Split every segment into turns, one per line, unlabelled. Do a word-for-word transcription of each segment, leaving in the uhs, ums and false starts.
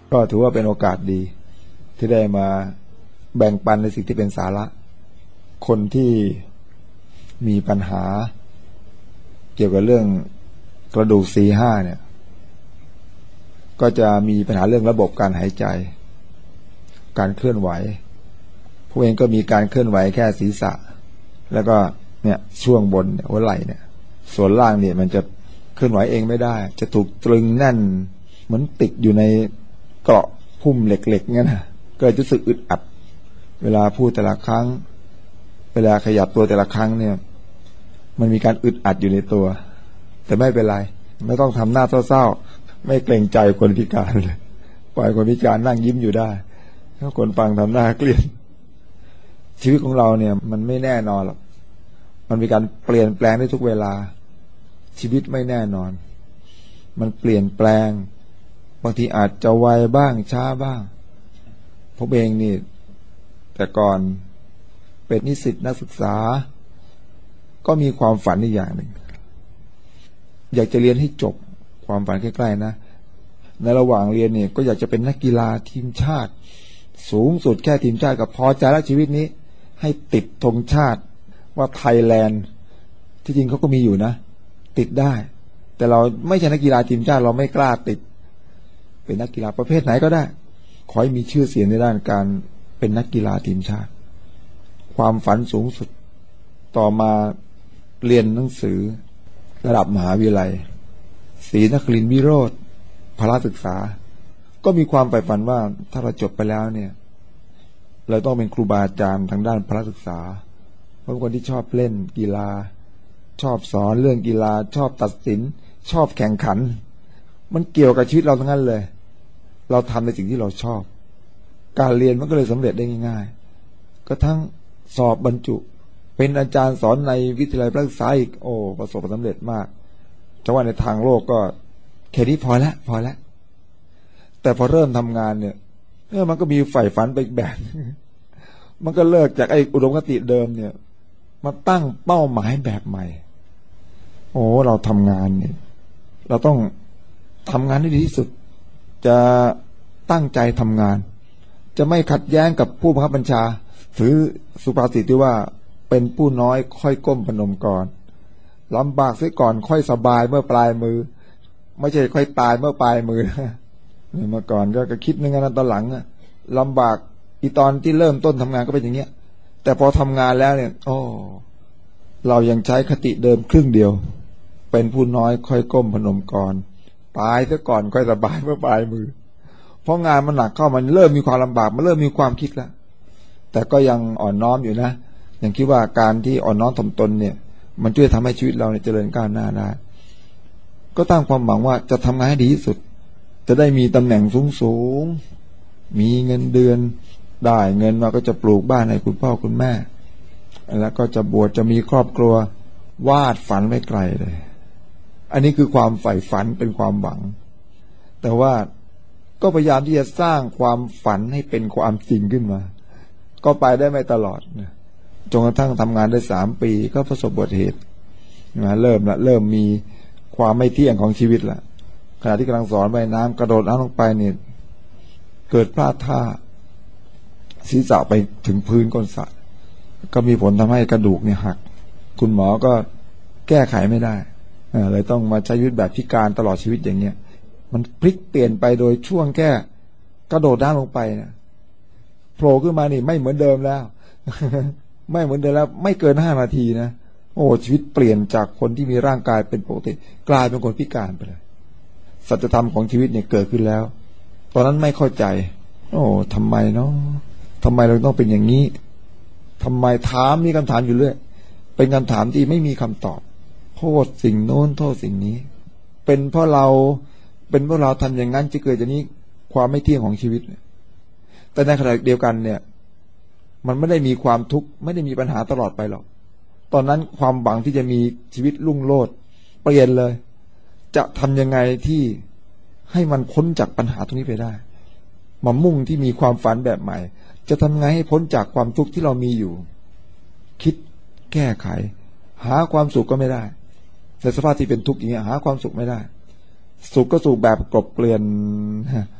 ก็ถือว่าเป็นโอกาสดีที่ได้มาแบ่งปันในสิ่งที่เป็นสาระคนที่มีปัญหาเกี่ยวกับเรื่องกระดูกสี่ห้าเนี่ยก็จะมีปัญหาเรื่องระบบการหายใจการเคลื่อนไหวพวกเองก็มีการเคลื่อนไหวแค่ศีรษะแล้วก็เนี่ยช่วงบนหัวไหล่เนี่ยส่วนล่างเนี่ยมันจะเคลื่อนไหวเองไม่ได้จะถูกตรึงแน่นเหมือนติดอยู่ในเกราะพุ่มเหล็กๆงั้นนะก็จะรู้สึกอึดอัดเวลาพูดแต่ละครั้งเวลาขยับตัวแต่ละครั้งเนี่ยมันมีการอึดอัดอยู่ในตัวแต่ไม่เป็นไรไม่ต้องทำหน้าเศร้าๆไม่เกรงใจคนพิการเลยปล่อยคนพิการนั่งยิ้มอยู่ได้ถ้าคนฟังทำหน้าเกลียดชีวิตของเราเนี่ยมันไม่แน่นอนหรอกมันมีการเปลี่ยนแปลงได้ทุกเวลาชีวิตไม่แน่นอนมันเปลี่ยนแปลงบางทีอาจจะไวบ้างช้าบ้างผมเองนี่แต่ก่อนเป็นนิสิตนักศึกษาก็มีความฝันอีกอย่างหนึ่งอยากจะเรียนให้จบความฝันใกล้ๆนะในระหว่างเรียนเนี่ยก็อยากจะเป็นนักกีฬาทีมชาติสูงสุดแค่ทีมชาติก็พอใจแล้วชีวิตนี้ให้ติดธงชาติว่าไทยแลนด์ที่จริงเขาก็มีอยู่นะติดได้แต่เราไม่ใช่นักกีฬาทีมชาติเราไม่กล้าติดเป็นนักกีฬาประเภทไหนก็ได้ขอให้มีชื่อเสียงในด้านการเป็นนักกีฬาทีมชาติความฝันสูงสุดต่อมาเรียนหนังสือระดับมหาวิทยาลัยศรีนครินทรวิโรธพละศึกษาก็มีความใฝ่ฝันว่าถ้าเราจบไปแล้วเนี่ยเราต้องเป็นครูบาอาจารย์ทางด้านพละศึกษาเพราะคนที่ชอบเล่นกีฬาชอบสอนเรื่องกีฬาชอบตัดสินชอบแข่งขันมันเกี่ยวกับชีวิตเราทั้งนั้นเลยเราทำในสิ่งที่เราชอบการเรียนมันก็เลยสำเร็จได้ง่ายๆก็ทั้งสอบบรรจุเป็นอาจารย์สอนในวิทยาลัยพละศึกษาอีกโอ้ประสบความสำเร็จมากแต่ว่าในทางโลกก็แค่นี้พอแล้วพอแล้วแต่พอเริ่มทำงานเนี่ยเออมันก็มีใฝ่ฝันไปอีกแบบมันก็เลิกจากไอ้อุดมคติเดิมเนี่ยมาตั้งเป้าหมายแบบใหม่โอ้เราทำงานเนี่ยเราต้องทำงานให้ดีที่สุดจะตั้งใจทำงานจะไม่ขัดแย้งกับผู้บังคับบัญชาถือสุภาษิตที่ว่าเป็นผู้น้อยค่อยก้มพนมก่อนลำบากเสียก่อนค่อยสบายเมื่อปลายมือไม่ใช่ค่อยตายเมื่อปลายมือเมื่อก่อนก็คิดในงานตอนหลังลำบากอีตอนที่เริ่มต้นทำงานก็เป็นอย่างเงี้ยแต่พอทำงานแล้วเนี่ยโอ้เรายังใช้คติเดิมครึ่งเดียวเป็นผู้น้อยค่อยก้มพนมก่อนตายซะก่อนค่อยสบายเมื่อปลายมือเพราะงานมันหนักเข้ามันเริ่มมีความลำบากมันเริ่มมีความคิดแล้วแต่ก็ยังอ่อนน้อมอยู่นะยังคิดว่าการที่อ่อนน้อมถ่อมตนเนี่ยมันช่วยทำให้ชีวิตเราเนี่ยเจริญก้าวหน้าได้ก็ตั้งความหวังว่าจะทำงานให้ดีที่สุดจะได้มีตำแหน่งสูงๆมีเงินเดือนได้เงินมาก็จะปลูกบ้านให้คุณพ่อคุณแม่แล้วก็จะบวชจะมีครอบครัววาดฝันไว้ไกลเลยอันนี้คือความใฝ่ฝันเป็นความหวังแต่ว่าก็พยายามที่จะสร้างความฝันให้เป็นความจริงขึ้นมาก็ไปได้ไม่ตลอดนะจนกระทั่งทำงานได้สามปีก็ประสบอุบัติเหตุนะเริ่มละเริ่มมีความไม่เที่ยงของชีวิตละขณะที่กำลังสอนว่ายน้ำกระโดดน้ำลงไปเนี่ยเกิดพลาดท่าศีรษะไปถึงพื้นก้นสระก็มีผลทำให้กระดูกเนี่ยหักคุณหมอก็แก้ไขไม่ได้เลยต้องมาใช้ชีวิตแบบพิการตลอดชีวิตอย่างเงี้ยมันพลิกเปลี่ยนไปโดยช่วงแค่กระโดดน้ำลงไปเนี่ยโผล่ขึ้นมานี่ไม่เหมือนเดิมแล้ว ไม่เหมือนเดิมแล้วไม่เกินห้านาทีนะโอ้ชีวิตเปลี่ยนจากคนที่มีร่างกายเป็นปกติกลายเป็นคนพิการไปเลยสัจธรรมของชีวิตเนี่ยเกิดขึ้นแล้วตอนนั้นไม่เข้าใจโอ้ทำไมเนาะทำไมเราต้องเป็นอย่างนี้ทำไมถามมีคำถามอยู่เรื่อยเป็นคำถามที่ไม่มีคำตอบโทษสิ่งโน้นโทษสิ่งนี้เป็นเพราะเราเป็นเพราะเราทำอย่างนั้นจะเกิดจากนี้ความไม่เที่ยงของชีวิตแต่ในขณะเดียวกันเนี่ยมันไม่ได้มีความทุกข์ไม่ได้มีปัญหาตลอดไปหรอกตอนนั้นความหวังที่จะมีชีวิตรุ่งโรจน์เปลี่ยนเลยจะทำยังไงที่ให้มันพ้นจากปัญหาตรงนี้ไปได้มามุ่งที่มีความฝันแบบใหม่จะทำไงให้พ้นจากความทุกข์ที่เรามีอยู่คิดแก้ไขหาความสุขก็ไม่ได้ในสภาพที่เป็นทุกข์อย่างนี้หาความสุขไม่ได้สุขก็สุขแบบกลบเกลื่อน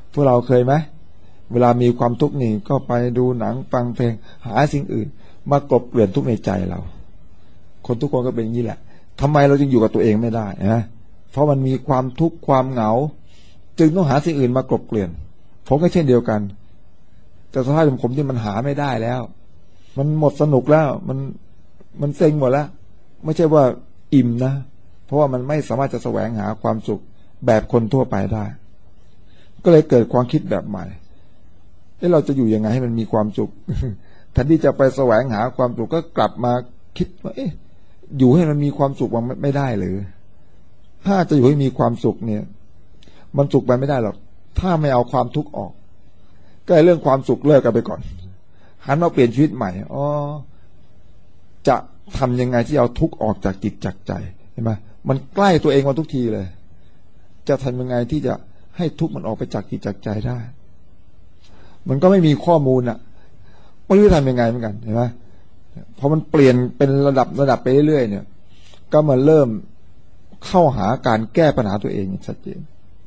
พวกเราเคยไหมเวลามีความทุกข์นี่ก็ไปดูหนังฟังเพลงหาสิ่งอื่นมากลบเกลื่อนทุกข์ในใจเราคนทุกคนก็เป็นอย่างนี้แหละทำไมเราจึงอยู่กับตัวเองไม่ได้นะเพราะมันมีความทุกข์ความเหงาจึงต้องหาสิ่งอื่นมากลบเกลื่อนผมก็เช่นเดียวกันแต่สภาพของผมที่มันหาไม่ได้แล้วมันหมดสนุกแล้วมันมันเซ็งหมดแล้วไม่ใช่ว่าอิ่มนะเพราะว่ามันไม่สามารถจะแสวงหาความสุขแบบคนทั่วไปได้ก็เลยเกิดความคิดแบบใหม่เอ๊ะเราจะอยู่ยังไงให้มันมีความสุขแทนที่จะไปแสวงหาความสุขก็กลับมาคิดว่าเอ๊ะอยู่ให้มันมีความสุขมันไม่ได้หรือถ้าจะอยู่ให้มีความสุขเนี่ยมันสุขไปไม่ได้หรอกถ้าไม่เอาความทุกข์ออกก็เรื่องความสุขเลิกกันไปก่อนหันมาเปลี่ยนชีวิตใหม่อ๋อจะทำยังไงที่เอาทุกข์ออกจากจิตจากใจเห็นไหมมันใกล้ตัวเองมาทุกทีเลยจะทำยังไงที่จะให้ทุกข์มันออกไปจากจิตจากใจได้มันก็ไม่มีข้อมูลอ่ะไม่รู้จะทำยังไงเหมือนกันเห็นไหมพอมันเปลี่ยนเป็นระดับระดับไปเรื่อยๆเนี่ยก็มาเริ่มเข้าหาการแก้ปัญหาตัวเองอย่างชัดเจน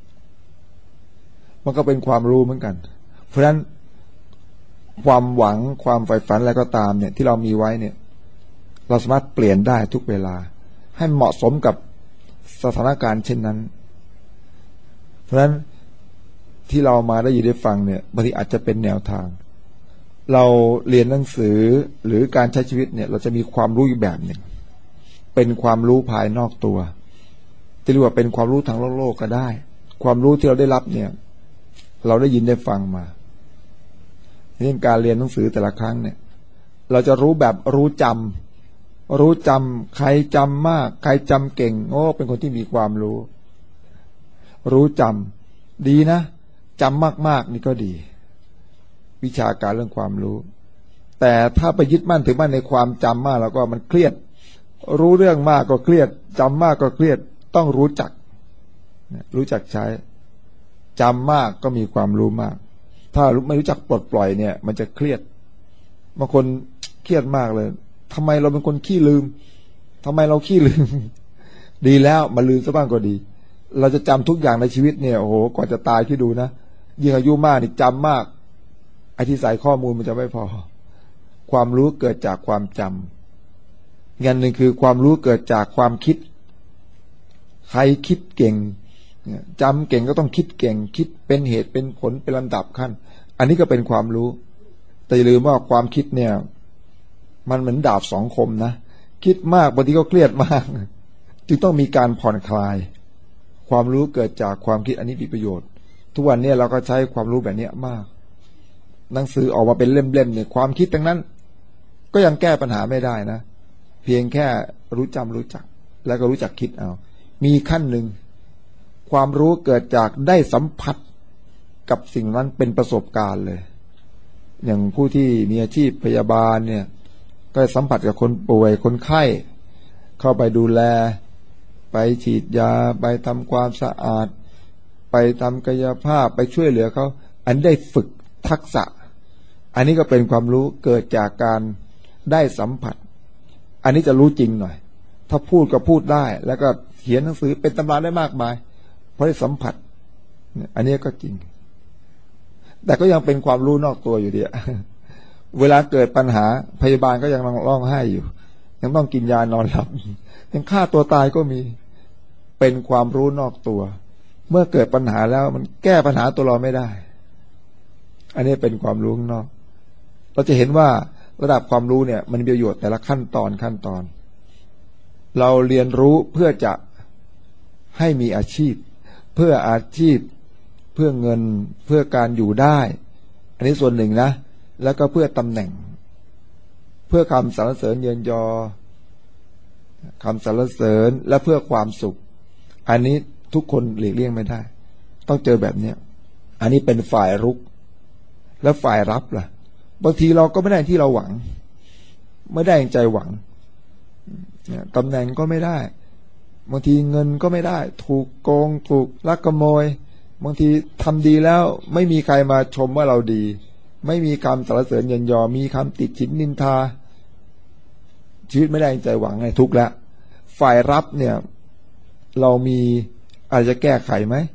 มันก็เป็นความรู้เหมือนกันเพราะฉะนั้นความหวังความใฝ่ฝันอะไรก็ตามเนี่ยที่เรามีไว้เนี่ยเราสามารถเปลี่ยนได้ทุกเวลาให้เหมาะสมกับสถานการณ์เช่นนั้นเพราะฉะนั้นที่เรามาได้ยินได้ฟังเนี่ยบางทีอาจจะเป็นแนวทางเราเรียนหนังสือหรือการใช้ชีวิตเนี่ยเราจะมีความรู้อยู่แบบหนึ่งเป็นความรู้ภายนอกตัวจะเรียกว่าเป็นความรู้ทางโลกโลกก็ได้ความรู้ที่เราได้รับเนี่ยเราได้ยินได้ฟังมาเรื่องการเรียนหนังสือแต่ละครั้งเนี่ยเราจะรู้แบบรู้จำรู้จำใครจำมากใครจำเก่งโอ้เป็นคนที่มีความรู้รู้จำดีนะจำมากๆนี่ก็ดีวิชาการเรื่องความรู้แต่ถ้าไปยึดมั่นถือมั่นในความจำมากแล้วก็มันเครียดรู้เรื่องมากก็เครียดจำมากก็เครียดต้องรู้จักรู้จักใช้จำมากก็มีความรู้มากถ้าไม่รู้จักปลดปล่อยเนี่ยมันจะเครียดบางคนเครียดมากเลยทำไมเราเป็นคนขี้ลืมทำไมเราขี้ลืมดีแล้วมาลืมซะบ้างก็ดีเราจะจำทุกอย่างในชีวิตเนี่ยโอ้โหก่อนจะตายคิดดูนะยิ่งอายุมากนี่จำมากไอ้ที่ใส่ข้อมูลมันจะไม่พอความรู้เกิดจากความจำอย่างหนึ่งคือความรู้เกิดจากความคิดใครคิดเก่งจำเก่งก็ต้องคิดเก่งคิดเป็นเหตุเป็นผลเป็นลำดับขั้นอันนี้ก็เป็นความรู้แต่อย่าลืมว่าความคิดเนี่ยมันเหมือนดาบสองคมนะคิดมากบางทีก็เครียดมากจึงต้องมีการผ่อนคลายความรู้เกิดจากความคิดอันนี้มีประโยชน์ทุกวันนี้เราก็ใช้ความรู้แบบนี้มากหนังสือออกมาเป็นเล่มๆเนี่ยความคิดทั้งนั้นก็ยังแก้ปัญหาไม่ได้นะเพียงแค่รู้จำรู้จักแล้วก็รู้จักคิดเอามีขั้นหนึ่งความรู้เกิดจากได้สัมผัสกับสิ่งนั้นเป็นประสบการณ์เลยอย่างผู้ที่มีอาชีพพยาบาลเนี่ยก็สัมผัสกับคนป่วยคนไข้เข้าไปดูแลไปฉีดยาไปทำความสะอาดไปทำกายภาพไปช่วยเหลือเขาอันได้ฝึกทักษะอันนี้ก็เป็นความรู้เกิดจากการได้สัมผัสอันนี้จะรู้จริงหน่อยถ้าพูดก็พูดได้แล้วก็เขียนหนังสือเป็นตำราได้มากมายเพราะได้สัมผัสอันนี้ก็จริงแต่ก็ยังเป็นความรู้นอกตัวอยู่ดีเวลาเกิดปัญหาพยาบาลก็ยังร้องไห้อยู่ยังต้องกินยานอนหลับยังฆ่าตัวตายก็มีเป็นความรู้นอกตัวเมื่อเกิดปัญหาแล้วมันแก้ปัญหาตัวเราไม่ได้อันนี้เป็นความรู้ข้างนอกเราจะเห็นว่าระดับความรู้เนี่ยมันมีประโยชน์แต่ละขั้นตอนขั้นตอนเราเรียนรู้เพื่อจะให้มีอาชีพเพื่ออาชีพเพื่อเงินเพื่อการอยู่ได้อันนี้ส่วนหนึ่งนะแล้วก็เพื่อตำแหน่งเพื่อคำสรรเสริญเยินยอคำสรรเสริญและเพื่อความสุขอันนี้ทุกคนหลีกเลี่ยงไม่ได้ต้องเจอแบบเนี้ยอันนี้เป็นฝ่ายรุกแล้วฝ่ายรับล่ะบางทีเราก็ไม่ได้ที่เราหวังไม่ได้อย่างใจหวังตำแหน่งก็ไม่ได้บางทีเงินก็ไม่ได้ถูกโกงถูกลักขโมยบางทีทำดีแล้วไม่มีใครมาชมว่าเราดีไม่มีคำสรรเสริญเยินยอมีคำติดฉินนินทาชีวิตไม่ได้ใจหวังไงทุกข์แล้วฝ่ายรับเนี่ยเรามีอาจจะแก้ไขไหม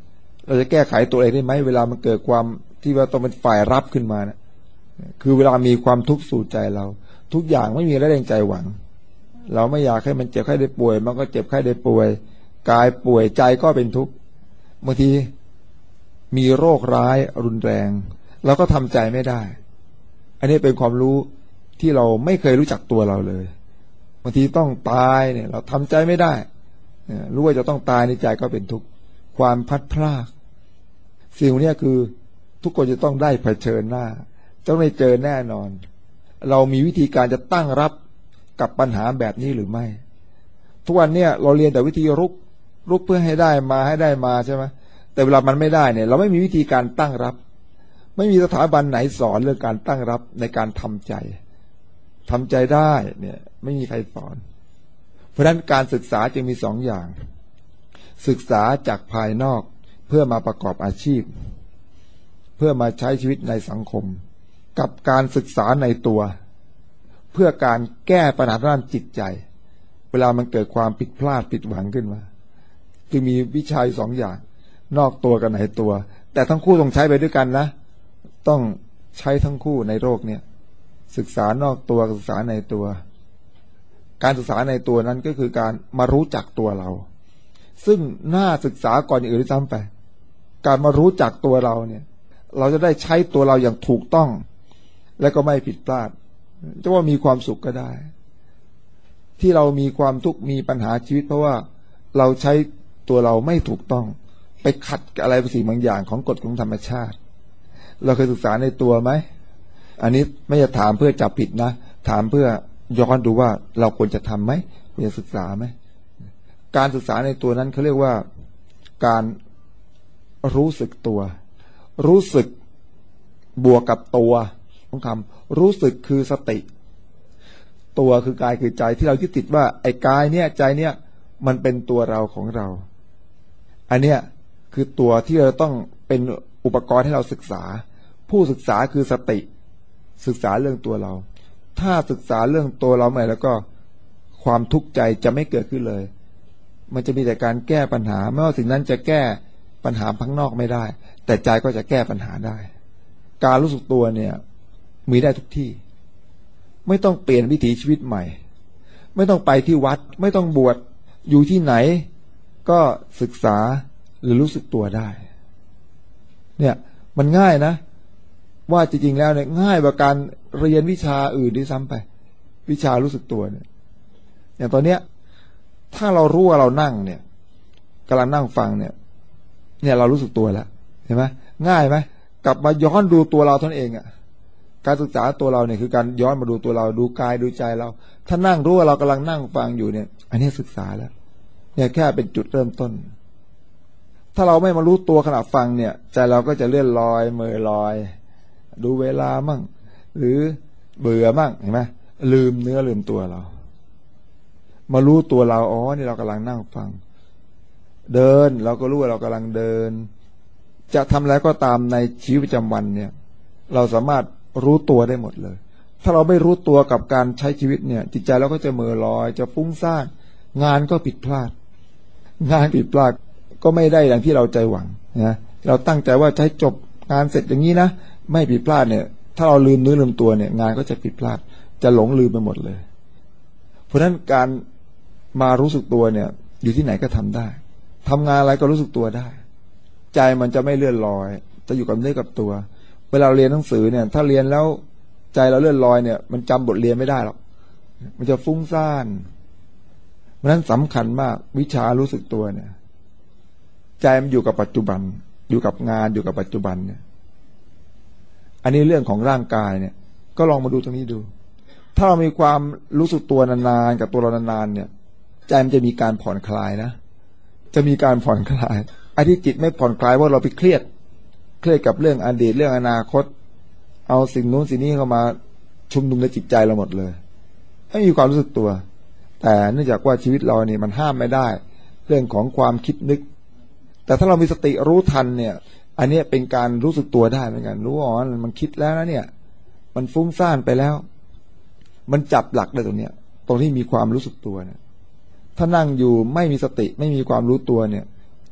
เราจะแก้ไขตัวเองได้ไหมเวลามันเกิดความที่ว่าต้องเป็นฝ่ายรับขึ้นมานะคือเวลามีความทุกข์สู่ใจเราทุกอย่างไม่มีแรงใจหวังเราไม่อยากให้มันเจ็บไข้ได้ป่วยมันก็เจ็บไข้ได้ป่วยกายป่วยใจก็เป็นทุกข์บางทีมีโรคร้ายรุนแรงเราก็ทำใจไม่ได้อันนี้เป็นความรู้ที่เราไม่เคยรู้จักตัวเราเลยบางทีต้องตายเนี่ยเราทำใจไม่ได้รู้ว่าจะต้องตายในใจก็เป็นทุกข์ความพัดพลากสิ่งนี้คือทุกคนจะต้องได้เผชิญหน้าต้องได้เจอแน่นอนเรามีวิธีการจะตั้งรับกับปัญหาแบบนี้หรือไม่ทุกวันเนี่ยเราเรียนแต่วิธีรุกรุกเพื่อให้ได้มาให้ได้มาใช่ไหมแต่เวลามันไม่ได้เนี่ยเราไม่มีวิธีการตั้งรับไม่มีสถาบันไหนสอนเรื่องการตั้งรับในการทำใจทำใจได้เนี่ยไม่มีใครสอนเพราะฉะนั้นการศึกษาจึงมีสองอย่างศึกษาจากภายนอกเพื่อมาประกอบอาชีพเพื่อมาใช้ชีวิตในสังคมกับการศึกษาในตัวเพื่อการแก้ปัญหาด้านจิตใจเวลามันเกิดความผิดพลาดผิดหวังขึ้นมาจึงมีวิชาสองอย่างนอกตัวกับในตัวแต่ทั้งคู่ต้องใช้ไปด้วยกันนะต้องใช้ทั้งคู่ในโลกเนี่ยศึกษานอกตัวศึกษาในตัวการศึกษาในตัวนั้นก็คือการมารู้จักตัวเราซึ่งน่าศึกษาก่อนอื่นด้วยซ้ำไปการมารู้จักตัวเราเนี่ยเราจะได้ใช้ตัวเราอย่างถูกต้องและก็ไม่ผิดพลาดจะว่ามีความสุขก็ได้ที่เรามีความทุกข์มีปัญหาชีวิตเพราะว่าเราใช้ตัวเราไม่ถูกต้องไปขัดกับอะไรบางสิ่งบางอย่างของกฎของธรรมชาติเราเคยศึกษาในตัวไหมอันนี้ไม่จะถามเพื่อจับผิดนะถามเพื่อย้อนดูว่าเราควรจะทำไหมควรจะศึกษาไหมการศึกษาในตัวนั้นเขาเรียกว่าการรู้สึกตัวรู้สึกบวกกับตัวของคำรู้สึกคือสติตัวคือกายคือใจที่เรายึดติดว่าไอ้กายเนี่ยใจเนี่ยมันเป็นตัวเราของเราอันเนี้ยคือตัวที่เราต้องเป็นอุปกรณ์ให้เราศึกษาผู้ศึกษาคือสติศึกษาเรื่องตัวเราถ้าศึกษาเรื่องตัวเราไม่แล้วก็ความทุกข์ใจจะไม่เกิดขึ้นเลยมันจะมีแต่การแก้ปัญหาไม่ว่าสิ่งนั้นจะแก้ปัญหาข้างนอกไม่ได้แต่ใจก็จะแก้ปัญหาได้การรู้สึกตัวเนี่ยมีได้ทุกที่ไม่ต้องเปลี่ยนวิถีชีวิตใหม่ไม่ต้องไปที่วัดไม่ต้องบวชอยู่ที่ไหนก็ศึกษาหรือรู้สึกตัวได้เนี่ยมันง่ายนะว่าจริงๆแล้วเนี่ยง่ายกว่าการเรียนวิชาอื่นด้วยซ้ำไปวิชารู้สึกตัวเนี่ยอย่างตอนเนี้ยถ้าเรารู้ว่าเรานั่งเนี่ยกำลังนั่งฟังเนี่ยเนี่ยเรารู้สึกตัวแล้วเห็นไหมง่ายไหมกลับมาย้อนดูตัวเราตนเองอ่ะการศึกษาตัวเราเนี่ยคือการย้อนมาดูตัวเราดูกายดูใจเราถ้านั่งรู้ว่าเรากำลังนั่งฟังอยู่เนี่ยอันนี้ศึกษาแล้วเนี่ยแค่เป็นจุดเริ่มต้นถ้าเราไม่มารู้ตัวขณะฟังเนี่ยใจเราก็จะเลื่อนลอยเมื่อลอยดูเวลามั่งหรือเบื่อมั่งเห็นไหมลืมเนื้อลืมตัวเรามารู้ตัวเราอ๋อนี่เรากำลังนั่งฟังเดินเราก็รู้ว่าเรากำลังเดินจะทำอะไรก็ตามในชีวิตประจำวันเนี่ยเราสามารถรู้ตัวได้หมดเลยถ้าเราไม่รู้ตัวกับการใช้ชีวิตเนี่ยจิตใจเราก็จะเมื่อลอยจะฟุ้งซ่านงานก็ผิดพลาดงานผิดพลาดก็ไม่ได้อย่างที่เราใจหวังนะเราตั้งใจว่าจะให้จบงานเสร็จอย่างนี้นะไม่ผิดพลาดเนี่ยถ้าเราลืมเนื้อลืมตัวเนี่ยงานก็จะผิดพลาดจะหลงลืมไปหมดเลยเพราะฉะนั้นการมารู้สึกตัวเนี่ยอยู่ที่ไหนก็ทำได้ทำงานอะไรก็รู้สึกตัวได้ใจมันจะไม่เลื่อนลอยจะอยู่กับเนื้อกับตัวเวลาเรียนหนังสือเนี่ยถ้าเรียนแล้วใจเราเลื่อนลอยเนี่ยมันจำบทเรียนไม่ได้หรอกมันจะฟุ้งซ่านเพราะฉะนั้นสำคัญมากวิชารู้สึกตัวเนี่ยใจมันอยู่กับปัจจุบันอยู่กับงานอยู่กับปัจจุบันเนี่ยอันนี้เรื่องของร่างกายเนี่ยก็ลองมาดูตรงนี้ดูถ้าเรามีความรู้สึกตัวนานๆกับตัวเรานานๆเนี่ยใจมันจะมีการผ่อนคลายนะจะมีการผ่อนคลายไอ้ที่จิตไม่ผ่อนคลายเพราะเราไปเครียดเครียดกับเรื่องอดีตเรื่องอนาคตเอาสิ่งนู้นสิ่งนี้เข้ามาชุมนุมในจิตใจเราหมดเลยไม่มีความรู้สึกตัวแต่เนื่องจากว่าชีวิตเราเนี่ยมันห้ามไม่ได้เรื่องของความคิดนึกแต่ถ้าเรามีสติรู้ทันเนี่ยอันนี้เป็นการรู้สึกตัวได้เหมือนกันรู้อ๋อมันคิดแล้วนะเนี่ยมันฟุ้งซ่านไปแล้วมันจับหลักได้ตรงเนี้ยตรงที่มีความรู้สึกตัวเนี่ยถ้านั่งอยู่ไม่มีสติไม่มีความรู้ตัวเนี่ย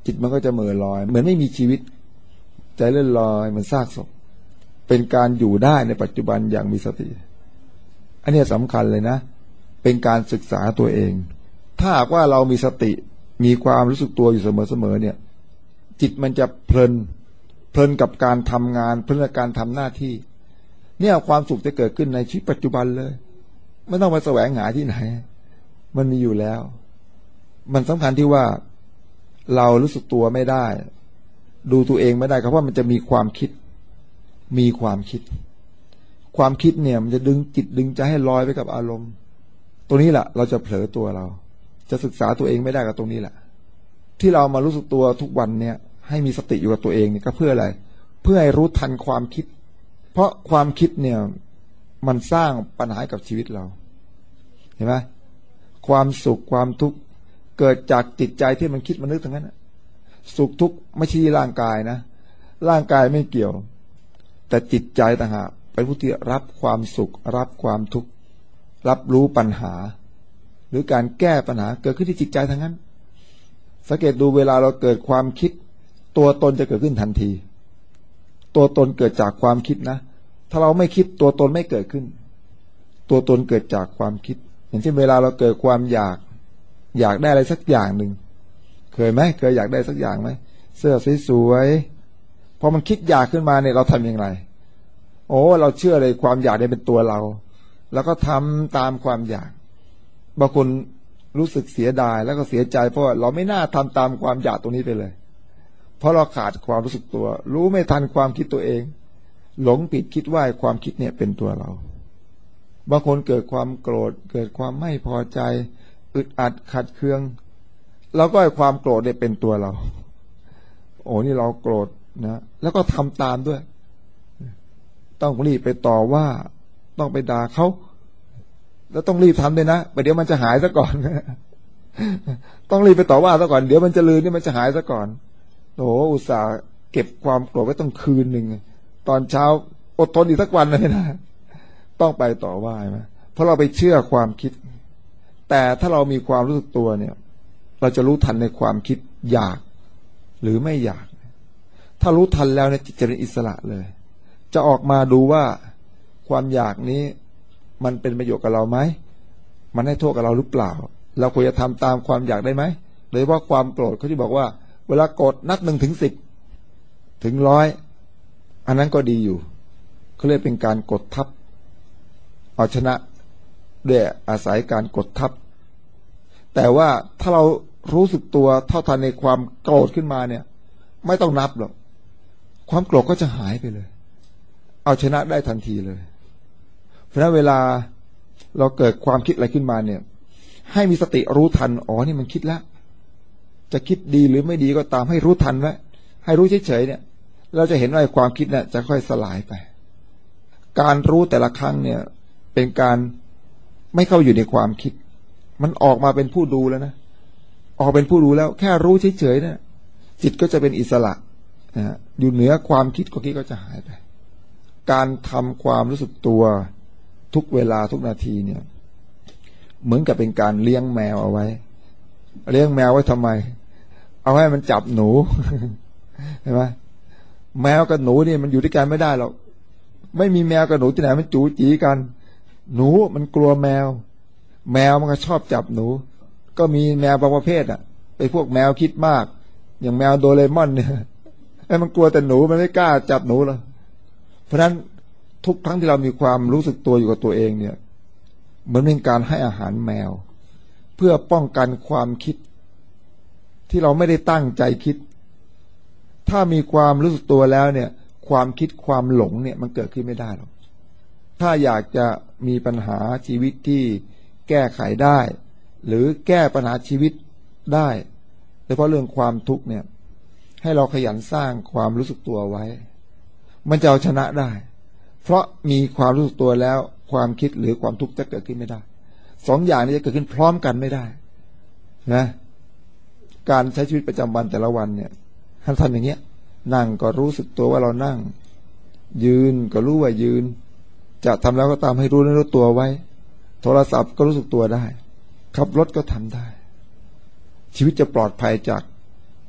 จิตมันก็จะเหม่อลอยเหมือนไม่มีชีวิตใจเลื่อนลอยเหมือนซากศพเป็นการอยู่ได้ในปัจจุบันอย่างมีสติอันนี้สำคัญเลยนะเป็นการศึกษาตัวเองถ้าหากว่าเรามีสติมีความรู้สึกตัวอยู่เสมอๆเนี่ยจิตมันจะเพลินเพลินกับการทำงานเพลินกับการทำหน้าที่เนี่ยความสุขจะเกิดขึ้นในชีวิตปัจจุบันเลยไม่ต้องไปแสวงหาที่ไหนมันมีอยู่แล้วมันสำคัญที่ว่าเรารู้สึกตัวไม่ได้ดูตัวเองไม่ได้เพราะว่ามันจะมีความคิดมีความคิดความคิดเนี่ยมันจะดึงจิตดึงใจให้ลอยไปกับอารมณ์ตรงนี้แหละเราจะเผลอตัวเราจะศึกษาตัวเองไม่ได้กับตรงนี้แหละที่เรามารู้สึกตัวทุกวันเนี่ยให้มีสติอยู่กับตัวเองเนี่ยก็เพื่ออะไรเพื่อให้รู้ทันความคิดเพราะความคิดเนี่ยมันสร้างปัญหากับชีวิตเราเห็นไหมความสุขความทุกข์เกิดจากจิตใจที่มันคิดมันนึกทั้งนั้นสุขทุกข์ไม่ใช่ร่างกายนะร่างกายไม่เกี่ยวแต่จิตใจต่างหากเป็นผู้ที่รับความสุขรับความทุกข์รับรู้ปัญหาหรือการแก้ปัญหาเกิดขึ้นที่จิตใจทั้งนั้นสังเกตดูเวลาเราเกิดความคิดตัวตนจะเกิดขึ้นทันทีตัวตนเกิดจากความคิดนะถ้าเราไม่คิดตัวตนไม่เกิดขึ้นตัวตนเกิดจากความคิดอย่างเช่นเวลาเราเกิดความอยากอยากได้อะไรสักอย่างหนึ่งเคยไหมเคยอยากได้สักอย่างไหมเสื้อสวยๆพอมันคิดอยากขึ้นมาเนี่ยเราทำอย่างไรโอ้เราเชื่อเลยความอยากเนี่ยเป็นตัวเราแล้วก็ทำตามความอยากบางคนรู้สึกเสียดายแล้วก็เสียใจเพราะเราไม่น่าทำตามความอยากตรงนี้ไปเลยเพราะเราขาดความรู้สึกตัวรู้ไม่ทันความคิดตัวเองหลงผิดคิดว่าความคิดเนี่ยเป็นตัวเราบางคนเกิดความโกรธเกิดความไม่พอใจอึดอัดขัดเคืองเราก็ให้ความโกรธเนี่ยเป็นตัวเราโอ้นี่เราโกรธนะแล้วก็ทำตามด้วยต้องรีบไปต่อว่าต้องไปด่าเขาแล้วต้องรีบทำด้วยนะไปเดี๋ยวมันจะหายซะก่อน ต้องรีบไปต่อว่าซะก่อนเดี๋ยวมันจะลืมนี่มันจะหายซะก่อนโอ้อุตส่าห์เก็บความโกรธไว้ต้องคืนหนึ่งตอนเช้าอดทนอีกสักวันเลยนะต้องไปต่อว่าใช่ไหมเพราะเราไปเชื่อความคิดแต่ถ้าเรามีความรู้สึกตัวเนี่ยเราจะรู้ทันในความคิดอยากหรือไม่อยากถ้ารู้ทันแล้วเนี่ยจิตจะเป็นอิสระเลยจะออกมาดูว่าความอยากนี้มันเป็นประโยชน์กับเราไหมมันให้โทษกับเราหรือเปล่าเราควรจะทำตามความอยากได้ไหมโดยเฉพาะความโกรธเขาที่บอกว่าเวลาโกรธนับหนึ่งถึงสิบถึงร้อยอันนั้นก็ดีอยู่เขาเรียกเป็นการกดทับเอาชนะด้วยอาศัยการกดทับแต่ว่าถ้าเรารู้สึกตัวเท่าทันในความโกรธขึ้นมาเนี่ยไม่ต้องนับหรอกความโกรธก็จะหายไปเลยเอาชนะได้ทันทีเลยเพราะนั้นเวลาเราเกิดความคิดอะไรขึ้นมาเนี่ยให้มีสติรู้ทันอ๋อนี่มันคิดแล้วจะคิดดีหรือไม่ดีก็ตามให้รู้ทันไว้ให้รู้เฉยๆเนี่ยเราจะเห็นว่าความคิดเนี่ยจะค่อยสลายไปการรู้แต่ละครั้งเนี่ยเป็นการไม่เข้าอยู่ในความคิดมันออกมาเป็นผู้ดูแล้วนะออกเป็นผู้ดูแล้วแค่รู้เฉยๆเนี่ยจิตก็จะเป็นอิสระนะอยู่เหนือความคิดก็คิดก็จะหายไปการทำความรู้สึกตัวทุกเวลาทุกนาทีเนี่ยเหมือนกับเป็นการเลี้ยงแมวเอาไว้เลี้ยงแมวไว้ทำไมเอาให้มันจับหนู เห็นไหมแมวกับหนูเนี่ยมันอยู่ด้วยกันไม่ได้หรอกไม่มีแมวกับหนูที่ไหนมันจู๋จีกันหนูมันกลัวแมวแมวมันก็ชอบจับหนูก็มีแมวบางประเภทอ่ะไอ้พวกแมวคิดมากอย่างแมวโดเรมอนเนี่ยไอ้มันกลัวแต่หนูมันไม่กล้าจับหนูหรอกเพราะฉะนั้นทุกครั้งที่เรามีความรู้สึกตัวอยู่กับตัวเองเนี่ยเหมือนเป็นการให้อาหารแมวเพื่อป้องกันความคิดที่เราไม่ได้ตั้งใจคิดถ้ามีความรู้สึกตัวแล้วเนี่ยความคิดความหลงเนี่ยมันเกิดขึ้นไม่ได้หรอกถ้าอยากจะมีปัญหาชีวิตที่แก้ไขได้หรือแก้ปัญหาชีวิตได้โดยเฉพาะเรื่องความทุกข์เนี่ยให้เราขยันสร้างความรู้สึกตัวไว้มันจะเอาชนะได้เพราะมีความรู้สึกตัวแล้วความคิดหรือความทุกข์จะเกิดขึ้นไม่ได้สองอย่างนี้จะเกิดขึ้นพร้อมกันไม่ได้นะการใช้ชีวิตประจำวันแต่ละวันเนี่ยท่านทำอย่างเงี้ยนั่งก็รู้สึกตัวว่าเรานั่งยืนก็รู้ว่ายืนจะทำแล้วก็ตามให้รู้รู้ตัวไว้โทรศัพท์ก็รู้สึกตัวได้ขับรถก็ทำได้ชีวิตจะปลอดภัยจาก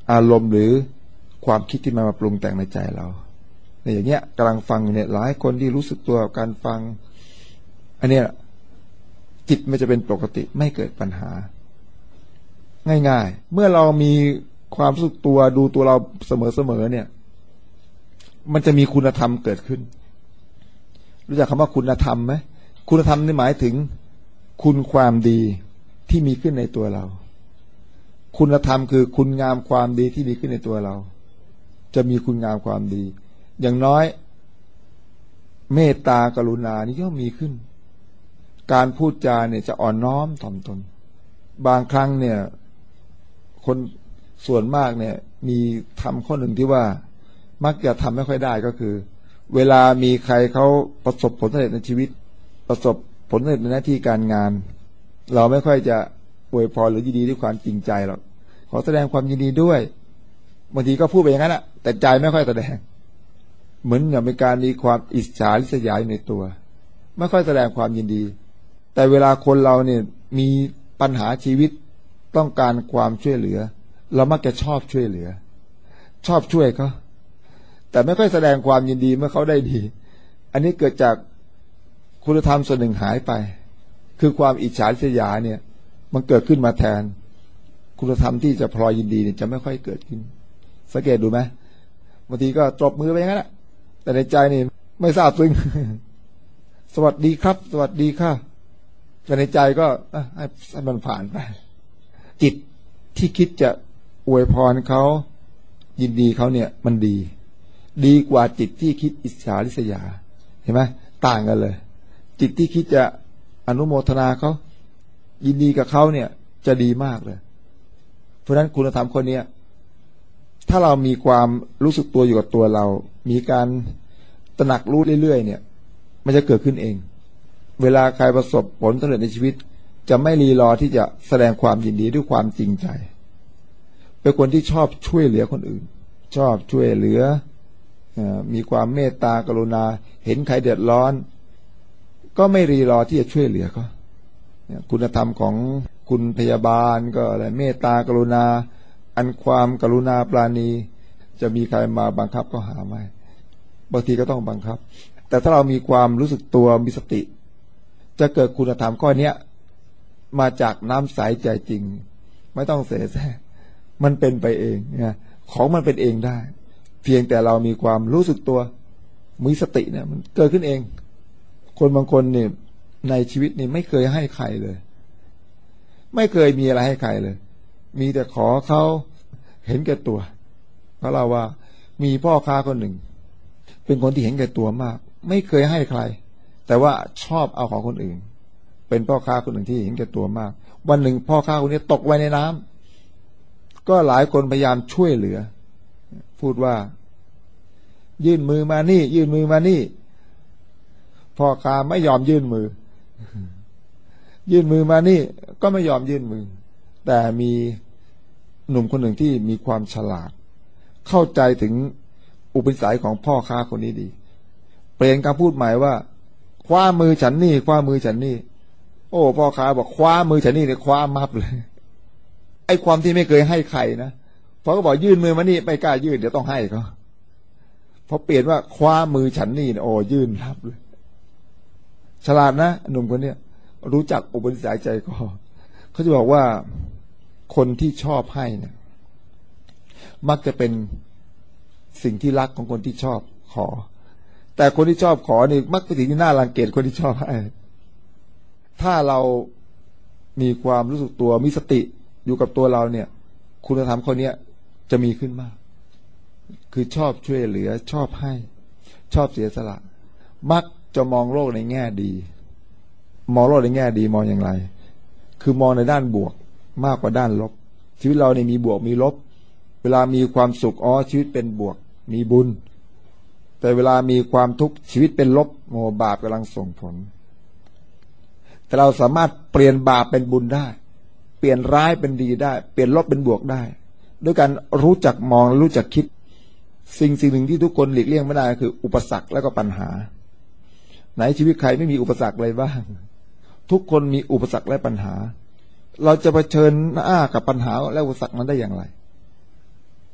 อารมณ์หรือความคิดที่มามาปรุงแต่งในใจเราในอย่างเงี้ยกำลังฟังเนี่ยหลายคนที่รู้สึกตัวกับการฟังอันเนี้ยจิตมันจะเป็นปกติไม่เกิดปัญหาง่ายๆเมื่อเรามีความรู้สึกตัวดูตัวเราเสมอๆเนี่ยมันจะมีคุณธรรมเกิดขึ้นรู้จักคำว่าคุณธรรมไหมคุณธรรมนี่หมายถึงคุณความดีที่มีขึ้นในตัวเราคุณธรรมคือคุณงามความดีที่มีขึ้นในตัวเราจะมีคุณงามความดีอย่างน้อยเมตตากรุณานี่ย่อมมีขึ้นการพูดจาเนี่ยจะอ่อนน้อมถ่อมตนบางครั้งเนี่ยคนส่วนมากเนี่ยมีทำข้อหนึ่งที่ว่ามักจะทำไม่ค่อยได้ก็คือเวลามีใครเขาประสบผลสำเร็จในชีวิตประสบผลสำเร็จในหน้าที่การงานเราไม่ค่อยจะอวยพรหรือยินดีด้วยความจริงใจหรอกขอแสดงความยินดีด้วยบางทีก็พูดไปอย่างนั้นแหละแต่ใจไม่ค่อยแสดงเหมือนอย่างเป็นการมีความอิจฉาริษยาในตัวไม่ค่อยแสดงความยินดีแต่เวลาคนเราเนี่ยมีปัญหาชีวิตต้องการความช่วยเหลือเรามักจะชอบช่วยเหลือชอบช่วยเขาแต่ไม่ค่อยแสดงความยินดีเมื่อเขาได้ดีอันนี้เกิดจากคุณธรรมส่วนหนึ่งหายไปคือความอิจฉาริษยาเนี่ยมันเกิดขึ้นมาแทนคุณธรรมที่จะพลอยยินดีเนี่ยจะไม่ค่อยเกิดขึ้นสังเกตดูไหมบางทีก็ตบมือไปอย่างนั้นแหละแต่ในใจนี่ไม่ทราบซึ้ง สวัสดีครับสวัสดีค่ะแต่ในใจก็ให้มันผ่านไปจิตที่คิดจะอวยพรเขายินดีเขาเนี่ยมันดีดีกว่าจิตที่คิดอิจฉาริษยาเห็นไหมต่างกันเลยจิตที่คิดจะอนุโมทนาเขายินดีกับเขาเนี่ยจะดีมากเลยเพราะฉะนั้นคุณธรรมคนนี้ถ้าเรามีความรู้สึกตัวอยู่กับตัวเรามีการตระหนักรู้เรื่อยๆเนี่ยมันจะเกิดขึ้นเองเวลาใครประสบผลสำเร็จในชีวิตจะไม่รีรอที่จะแสดงความยินดีด้วยความจริงใจเป็นคนที่ชอบช่วยเหลือคนอื่นชอบช่วยเหลือมีความเมตตากรุณาเห็นใครเดือดร้อนก็ไม่รีรอที่จะช่วยเหลือเขาคุณธรรมของคุณพยาบาลก็อะไรเมตตากรุณาอันความกรุณาปราณีจะมีใครมาบังคับก็หาไม่บางทีก็ต้องบังคับแต่ถ้าเรามีความรู้สึกตัวมีสติจะเกิดคุณธรรมข้อนี้มาจากน้ำใสใจจริงไม่ต้องเสแสร้งมันเป็นไปเองนะของมันเป็นเองได้เพียงแต่เรามีความรู้สึกตัวมีสติเนี่ยมันเกิดขึ้นเองคนบางคนเนี่ยในชีวิตนี่ไม่เคยให้ใครเลยไม่เคยมีอะไรให้ใครเลยมีแต่ขอเขาเห็นแก่ตัวเพราะเราว่ามีพ่อค้าคนหนึ่งเป็นคนที่เห็นแก่ตัวมากไม่เคยให้ใครแต่ว่าชอบเอาของคนอื่นเป็นพ่อค้าคนหนึ่งที่เห็นแก่ตัวมากวันหนึ่งพ่อค้าคนนี้ตกไว้ในน้ำก็หลายคนพยายามช่วยเหลือพูดว่ายื่นมือมานี่ยื่นมือมานี่พ่อค้าไม่ยอมยื่นมือยื่นมือมานี่ก็ไม่ยอมยื่นมือแต่มีหนุ่มคนหนึ่งที่มีความฉลาดเข้าใจถึงอุปนิสัยของพ่อค้าคนนี้ดีเปลี่ยนคำพูดใหม่ว่าคว้ามือฉันนี่คว้ามือฉันนี่โอ้พ่อค้าบอกคว้ามือฉันนี่เนี่ยคว้ามับเลยไอ้ความที่ไม่เคยให้ใครนะพอก็บอกยื่นมือมานี่ไม่กล้ายื่นเดี๋ยวต้องให้เขาพอเปลี่ยนว่าคว้ามือฉันนี่โอ้ยื่นรับเลยฉลาดนะหนุ่มคนเนี้ยรู้จักอุปนิสัยใจคอเขาจะบอกว่าคนที่ชอบให้เนี่ยมักจะเป็นสิ่งที่รักของคนที่ชอบขอแต่คนที่ชอบขอนี่มักเป็นสิ่งที่น่ารังเกียจคนที่ชอบให้ถ้าเรามีความรู้สึกตัวมีสติอยู่กับตัวเราเนี่ยคุณธรรมข้อนี้จะมีขึ้นมากคือชอบช่วยเหลือชอบให้ชอบเสียสละมักจะมองโลกในแง่ดีมองโลกในแง่ดีมองอย่างไรคือมองในด้านบวกมากกว่าด้านลบชีวิตเราเนี่ยมีบวกมีลบเวลามีความสุขอ๋อชีวิตเป็นบวกมีบุญแต่เวลามีความทุกข์ชีวิตเป็นลบโมบาปกำลังส่งผลแต่เราสามารถเปลี่ยนบาปเป็นบุญได้เปลี่ยนร้ายเป็นดีได้เปลี่ยนลบเป็นบวกได้ด้วยการรู้จักมองรู้จักคิดสิ่งสิ่งหนึ่งที่ทุกคนหลีกเลี่ยงไม่ได้คืออุปสรรคและก็ปัญหาไหนชีวิตใครไม่มีอุปสรรคอะไรบ้างทุกคนมีอุปสรรคและปัญหาเราจะเผชิญหน้ากับปัญหาและอุปสรรคนั้นได้อย่างไร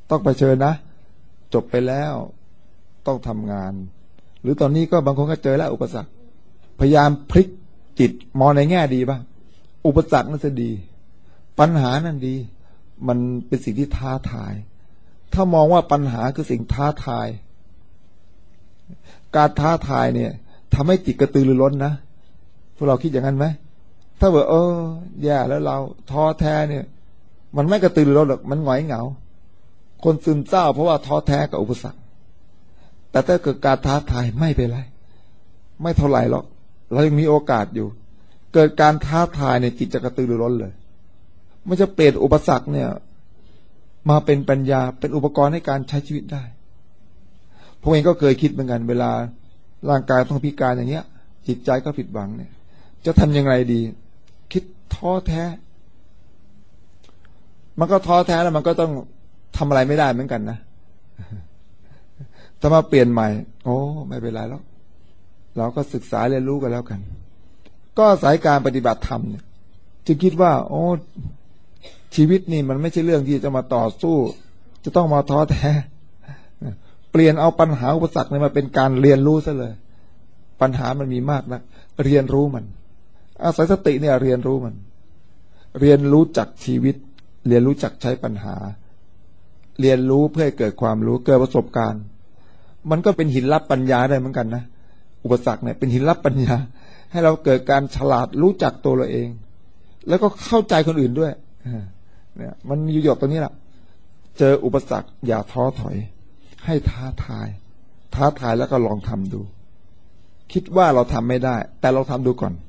ต้องเผชิญนะจบไปแล้วต้องทำงานหรือตอนนี้ก็บางคนก็เจอแล้วอุปสรรคพยายามพลิกจิตมองในแง่ดีบ้างอุปสรรคนั่นจะดีปัญหานั่นดีมันเป็นสิ่งที่ท้าทายถ้ามองว่าปัญหาคือสิ่งท้าทายการท้าทายเนี่ยทำให้จิตกระตือรือร้นนะพวกเราคิดอย่างนั้นไหมถ้าบอกเออแย่แล้วเราท้อแท้เนี่ยมันไม่กระตือรือร้นหรอกมันหงอยเหงาคนซึมเศร้าเพราะว่าท้อแท้กับอุปสรรคแต่ถ้าเกิดการท้าทายไม่เป็นไรไม่เท่าไหร่หรอกเรายังมีโอกาสอยู่เกิดการท้าทายเนี่ยจิตจะกระตือรือร้นเลยมันจะเปลี่ยนอุปสรรคเนี่ยมาเป็นปัญญาเป็นอุปกรณ์ให้การใช้ชีวิตได้ผมเองก็เคยคิดเหมือนกันเวลาร่างกายต้องพิการอย่างเงี้ยจิตใจก็ผิดหวังเนี่ยจะทำยังไงดีคิดท้อแท้มันก็ท้อแท้แล้วมันก็ต้องทำอะไรไม่ได้เหมือนกันนะถ้ามาเปลี่ยนใหม่โอ้ไม่เป็นไรแล้วเราก็ศึกษาเรียนรู้กันแล้วกันก็สายการปฏิบัติธรรมเนี่ยจึงคิดว่าโอ้ชีวิตนี่มันไม่ใช่เรื่องที่จะมาต่อสู้จะต้องมาท้อแท้เปลี่ยนเอาปัญหาอุปสรรคมาเป็นการเรียนรู้ซะเลยปัญหามันมีมากนะเรียนรู้มันอาศัยสติเนี่ยเรียนรู้มันเรียนรู้จักชีวิตเรียนรู้จักใช้ปัญหาเรียนรู้เพื่อให้เกิดความรู้เกิดประสบการณ์มันก็เป็นหินรับปัญญาได้เหมือนกันนะอุปสรรคเนี่ยเป็นหินรับปัญญาให้เราเกิดการฉลาดรู้จักตัวเราเองแล้วก็เข้าใจคนอื่นด้วยเนี่ยมันมีอยู่หยดตรงนี้แหละเจออุปสรรคอย่าท้อถอยให้ท้าทายท้าทายแล้วก็ลองทำดูคิดว่าเราทำไม่ได้แต่เราทำดูก่อน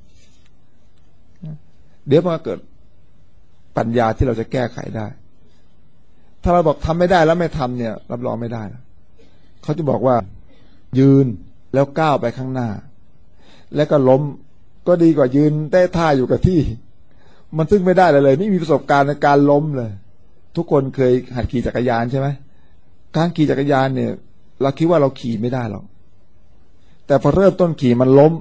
เดี๋ยวมันเกิดปัญญาที่เราจะแก้ไขได้ถ้าเราบอกทำไม่ได้แล้วไม่ทำเนี่ยรับรองไม่ได้เขาจะบอกว่ายืนแล้วก้าวไปข้างหน้าแล้วก็ล้มก็ดีกว่ายืนเต้ท่าอยู่กับที่มันซึ่งไม่ได้เลยเลยไม่มีประสบการณ์ในการล้มเลยทุกคนเคยหัดขี่จักรยานใช่ไหมการขี่จักรยานเนี่ยเราคิดว่าเราขี่ไม่ได้หรอกแต่พอเริ่มต้นขี่มันล้ม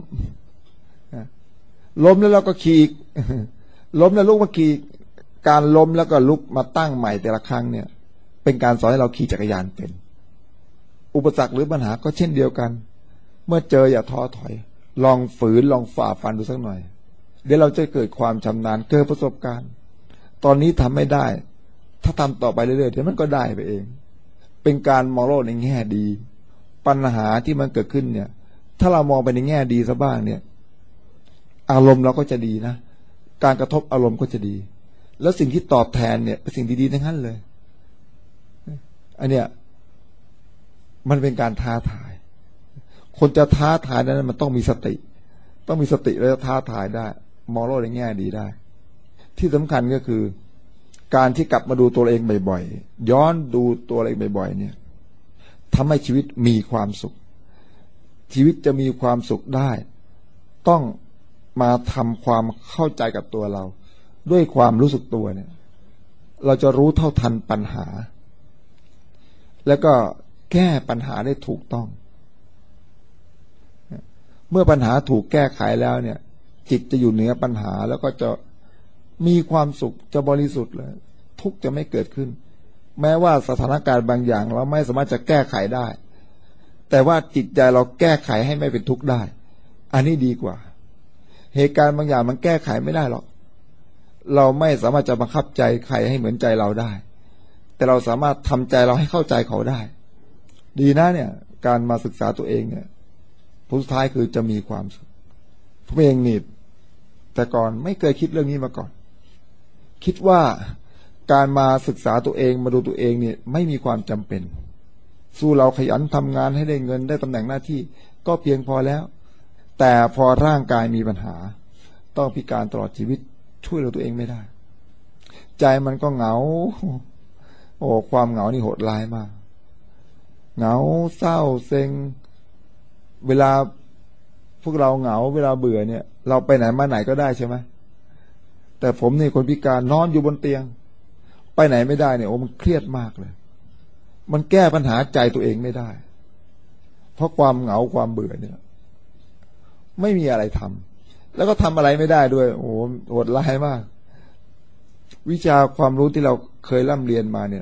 ล้มแล้วเราก็ขี่ล้มแล้วลุกมาขี่การล้มแล้วก็ลุกมาตั้งใหม่แต่ละครั้งเนี่ยเป็นการสอนให้เราขี่จักรยานเป็นอุปสรรคหรือปัญหาก็เช่นเดียวกันเมื่อเจออย่าท้อถอยลองฝืนลองฝ่าฟันดูสักหน่อยเดี๋ยวเราจะเกิดความชำนาญเกิดประสบการณ์ตอนนี้ทำไม่ได้ถ้าทำต่อไปเรื่อยๆเดี๋ยวมันก็ได้ไปเองเป็นการมองโลกในแง่ดีปัญหาที่มันเกิดขึ้นเนี่ยถ้าเรามองไปในแง่ดีซะบ้างเนี่ยอารมณ์เราก็จะดีนะการกระทบอารมณ์ก็จะดีแล้วสิ่งที่ตอบแทนเนี่ยเป็นสิ่งดีๆทั้งนั้นเลยอันเนี้ยมันเป็นการท้าทายคนจะท้าทายนั้นมันต้องมีสติต้องมีสติแล้วท้าทายได้มองโลกในแง่ดีได้ที่สำคัญก็คือการที่กลับมาดูตัวเองบ่อยๆย้อนดูตัวเองบ่อยๆเนี่ยทำให้ชีวิตมีความสุขชีวิตจะมีความสุขได้ต้องมาทำความเข้าใจกับตัวเราด้วยความรู้สึกตัวเนี่ยเราจะรู้เท่าทันปัญหาแล้วก็แก้ปัญหาได้ถูกต้องเมื่อปัญหาถูกแก้ไขแล้วเนี่ยจิตจะอยู่เหนือปัญหาแล้วก็จะมีความสุขจะบริสุทธิ์เลยทุกข์จะไม่เกิดขึ้นแม้ว่าสถานการณ์บางอย่างเราไม่สามารถจะแก้ไขได้แต่ว่าจิตใจเราแก้ไขให้ไม่เป็นทุกข์ได้อันนี้ดีกว่าเหตุการณ์บางอย่างมันแก้ไขไม่ได้หรอกเราไม่สามารถจะบังคับใจใครให้เหมือนใจเราได้แต่เราสามารถทำใจเราให้เข้าใจเขาได้ดีนะเนี่ยการมาศึกษาตัวเองเนี่ยผลสุดท้ายคือจะมีความสุขผมเองนี่แต่ก่อนไม่เคยคิดเรื่องนี้มาก่อนคิดว่าการมาศึกษาตัวเองมาดูตัวเองเนี่ยไม่มีความจำเป็นสู้เราขยันทำงานให้ได้เงินได้ตำแหน่งหน้าที่ก็เพียงพอแล้วแต่พอร่างกายมีปัญหาต้องพิการตลอดชีวิตช่วยเหลือตัวเองไม่ได้ใจมันก็เหงาโอ้ความเหงานี่โหดร้ายมากเหงาเศร้าเซ็งเวลาพวกเราเหงาเวลาเบื่อเนี่ยเราไปไหนมาไหนก็ได้ใช่ไหมแต่ผมนี่คนพิการนอนอยู่บนเตียงไปไหนไม่ได้เนี่ยโอ้มันเครียดมากเลยมันแก้ปัญหาใจตัวเองไม่ได้เพราะความเหงาความเบื่อเนี่ยไม่มีอะไรทำแล้วก็ทำอะไรไม่ได้ด้วยโอ้โหโหดร้ายมากวิชาความรู้ที่เราเคยร่ำเรียนมาเนี่ย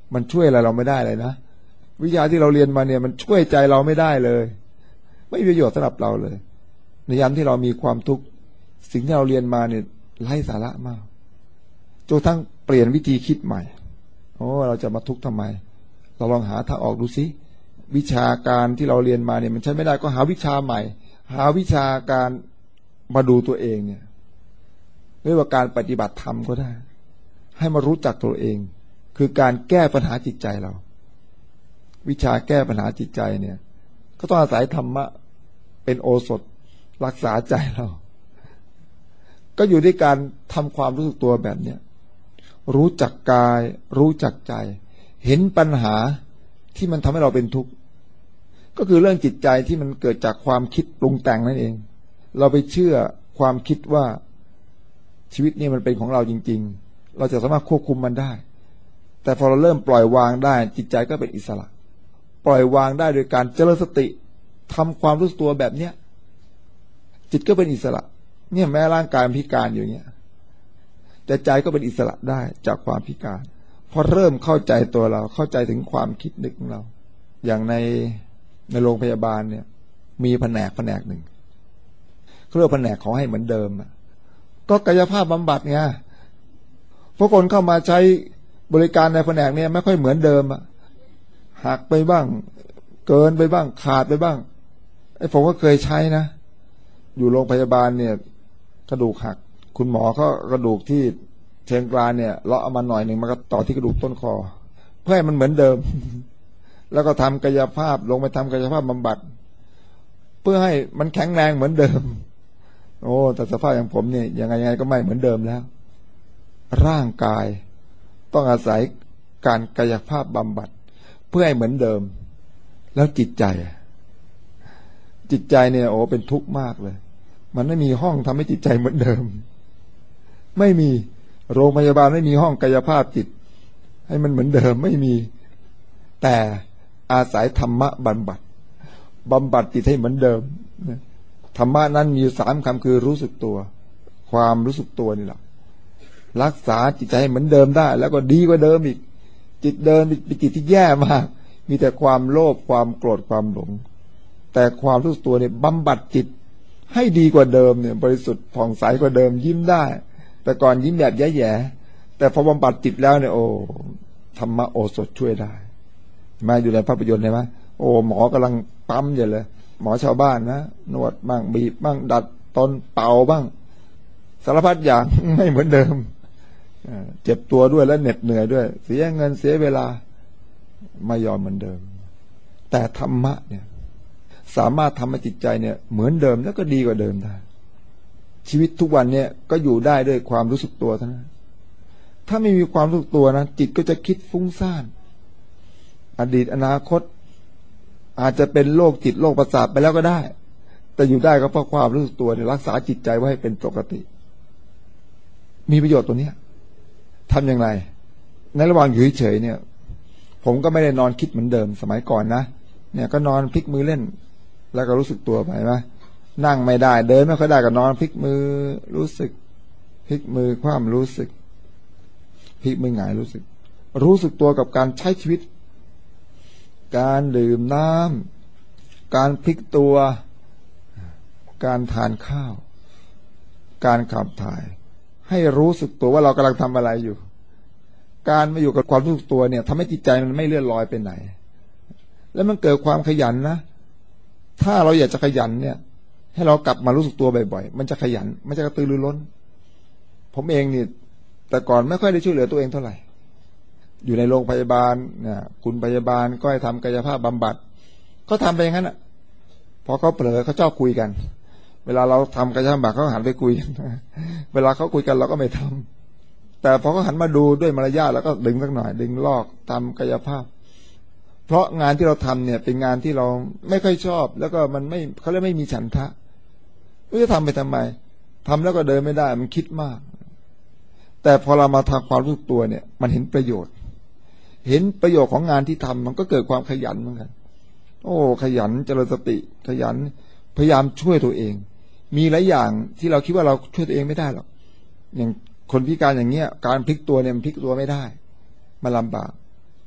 มันช่วยอะไรเราไม่ได้เลยนะวิชาที่เราเรียนมาเนี่ยมันช่วยใจเราไม่ได้เลยไม่มีประโยชน์สำหรับเราเลยในยามที่เรามีความทุกข์สิ่งที่เราเรียนมาเนี่ยไร้สาระมากจนทั้งเปลี่ยนวิธีคิดใหม่โอ้เราจะมาทุกข์ทำไมเราลองหาทางออกดูสิวิชาการที่เราเรียนมาเนี่ยมันใช้ไม่ได้ก็หาวิชาใหม่หาวิชาการมาดูตัวเองเนี่ยเรียกว่าการปฏิบัติธรรมก็ได้ให้มารู้จักตัวเองคือการแก้ปัญหาจิตใจเราวิชาแก้ปัญหาจิตใจเนี่ยก็ต้องอาศัยธรรมะเป็นโอสถรักษาใจเราก็อยู่ที่การทำความรู้สึกตัวแบบเนี้ยรู้จักกายรู้จักใจเห็นปัญหาที่มันทำให้เราเป็นทุกข์ก็คือเรื่องจิตใจที่มันเกิดจากความคิดปรุงแต่งนั่นเองเราไปเชื่อความคิดว่าชีวิตนี้มันเป็นของเราจริงๆเราจะสามารถควบคุมมันได้แต่พอเราเริ่มปล่อยวางได้จิตใจก็เป็นอิสระปล่อยวางได้โดยการเจริญสติทำความรู้สึกตัวแบบเนี้ยจิตก็เป็นอิสระเนี่ยแม้ร่างกายพิการอยู่เนี่ยแต่ใจก็เป็นอิสระได้จากความพิการพอเริ่มเข้าใจตัวเราเข้าใจถึงความคิดนึกของเราอย่างในในโรงพยาบาลเนี่ยมีแผนกแผนกหนึ่งเขาเรียกแผนกขอให้เหมือนเดิมก็กายภาพบำบัดไงพวกคนเข้ามาใช้บริการในแผนกเนี่ยไม่ค่อยเหมือนเดิมอะหักไปบ้างเกินไปบ้างขาดไปบ้างไอ้ผมก็เคยใช้นะอยู่โรงพยาบาลเนี่ยกระดูกหักคุณหมอก็กระดูกที่เชิงกรานเนี่ยเลาะเอามาหน่อยหนึ่งมันก็ต่อที่กระดูกต้นคอเพื่อให้มันเหมือนเดิม แล้วก็ทำกายภาพลงไปทำกายภาพบำบัดเพื่อให้มันแข็งแรงเหมือนเดิมโอ้แต่สภาพอย่างผมเนี่ยยังไงยังไงก็ไม่เหมือนเดิมแล้วร่างกายต้องอาศัยการกายภาพบำบัดเพื่อให้เหมือนเดิมแล้วจิตใจจิตใจเนี่ยโอ้เป็นทุกข์มากเลยมันไม่มีห้องทำให้จิตใจเหมือนเดิมไม่มีโรงพยาบาลไม่มีห้องกายภาพจิตให้มันเหมือนเดิมไม่มีแต่อาศัยธรรมะบำบัดบำบัดจิตให้เหมือนเดิมธรรมะนั้นมีสามคำคือรู้สึกตัวความรู้สึกตัวนี่แหละรักษาจิตใจให้เหมือนเดิมได้แล้วก็ดีกว่าเดิมอีกจิตเดิมเป็นจิตที่แย่มากมีแต่ความโลภความโกรธความหลงแต่ความรู้สึกตัวเนี่ยบำบัดจิตให้ดีกว่าเดิมเนี่ยบริสุทธิ์ผ่องใสกว่าเดิมยิ้มได้แต่ก่อนยิ้มแบบแย่ๆแต่พอบำบัดจิตแล้วเนี่ยโอ้ธรรมะโอสถช่วยได้มาอยู่ในภาพยนตร์ใช่ไหมโอ้หมอกำลังปั๊มอยู่เลยหมอชาวบ้านนะนวดบ้างบีบบ้างดัดตนเป่าบ้างสารพัดอย่างไม่เหมือนเดิมเจ็บตัวด้วยและเหน็ดเหนื่อยด้วยเสียเงินเสียเวลาไม่ยอมเหมือนเดิมแต่ธรรมะเนี่ยสามารถทำให้จิตใจเนี่ยเหมือนเดิมแล้วก็ดีกว่าเดิมได้ชีวิตทุกวันเนี่ยก็อยู่ได้ด้วยความรู้สึกตัวเท่านั้นถ้าไม่มีความรู้สึกตัวนะจิตก็จะคิดฟุ้งซ่านอดีตอนาคตอาจจะเป็นโรคจิตโรคประสาทไปแล้วก็ได้แต่อยู่ได้ก็เพราะความรู้สึกตัวเนี่ยรักษาจิตใจไว้ให้เป็นปกติมีประโยชน์ตัวเนี้ยทำอย่างไรในระหว่างอยู่เฉยๆเนี่ยผมก็ไม่ได้นอนคิดเหมือนเดิมสมัยก่อนนะเนี่ยก็นอนพลิกมือเล่นแล้วก็รู้สึกตัวไปไหมนั่งไม่ได้เดินไม่ค่อยได้ก็นอนพลิกมือรู้สึกพลิกมือคว่ำรู้สึกพลิกมือหงายรู้สึกรู้สึกตัวกับการใช้ชีวิตการดื่มน้ำการพลิกตัวการทานข้าวการขับถ่ายให้รู้สึกตัวว่าเรากำลังทำอะไรอยู่การมาอยู่กับความรู้สึกตัวเนี่ยทำให้จิตใจมันไม่เลื่อนลอยไปไหนแล้วมันเกิดความขยันนะถ้าเราอยากจะขยันเนี่ยให้เรากลับมารู้สึกตัวบ่อยๆมันจะขยันไม่จะกระตือรือร้นผมเองนี่แต่ก่อนไม่ค่อยได้ช่วยเหลือตัวเองเท่าไหร่อยู่ในโรงพยาบาลเนี่ยคุณพยาบาลก็ให้ทำกายภาพบำบัดก็ทำไปอย่างนั้นอ่ะพอเขาเผลอเขาชอบคุยกันเวลาเราทำกายภาพบำบัดเขาหันไปคุยเวลาเขาคุยกันเราก็ไม่ทำแต่พอเขาหันมาดูด้วยมารยาทแล้วก็ดึงสักหน่อยดึงลอกทำกายภาพเพราะงานที่เราทำเนี่ยเป็นงานที่เราไม่ค่อยชอบแล้วก็มันไม่เขาเรียกไม่มีฉันทะไม่จะทำไปทำไมทำแล้วก็เดินไม่ได้มันคิดมากแต่พอเรามาทำความรู้สึกตัวเนี่ยมันเห็นประโยชน์เห็นประโยชน์ของงานที่ทำมันก็เกิดความขยันเหมือนกันโอ้ขยันเจริญสติขยันพยายามช่วยตัวเองมีหลายอย่างที่เราคิดว่าเราช่วยตัวเองไม่ได้หรอกอย่างคนพิการอย่างเงี้ยการพลิกตัวเนี่ยมันพลิกตัวไม่ได้มันลำบาก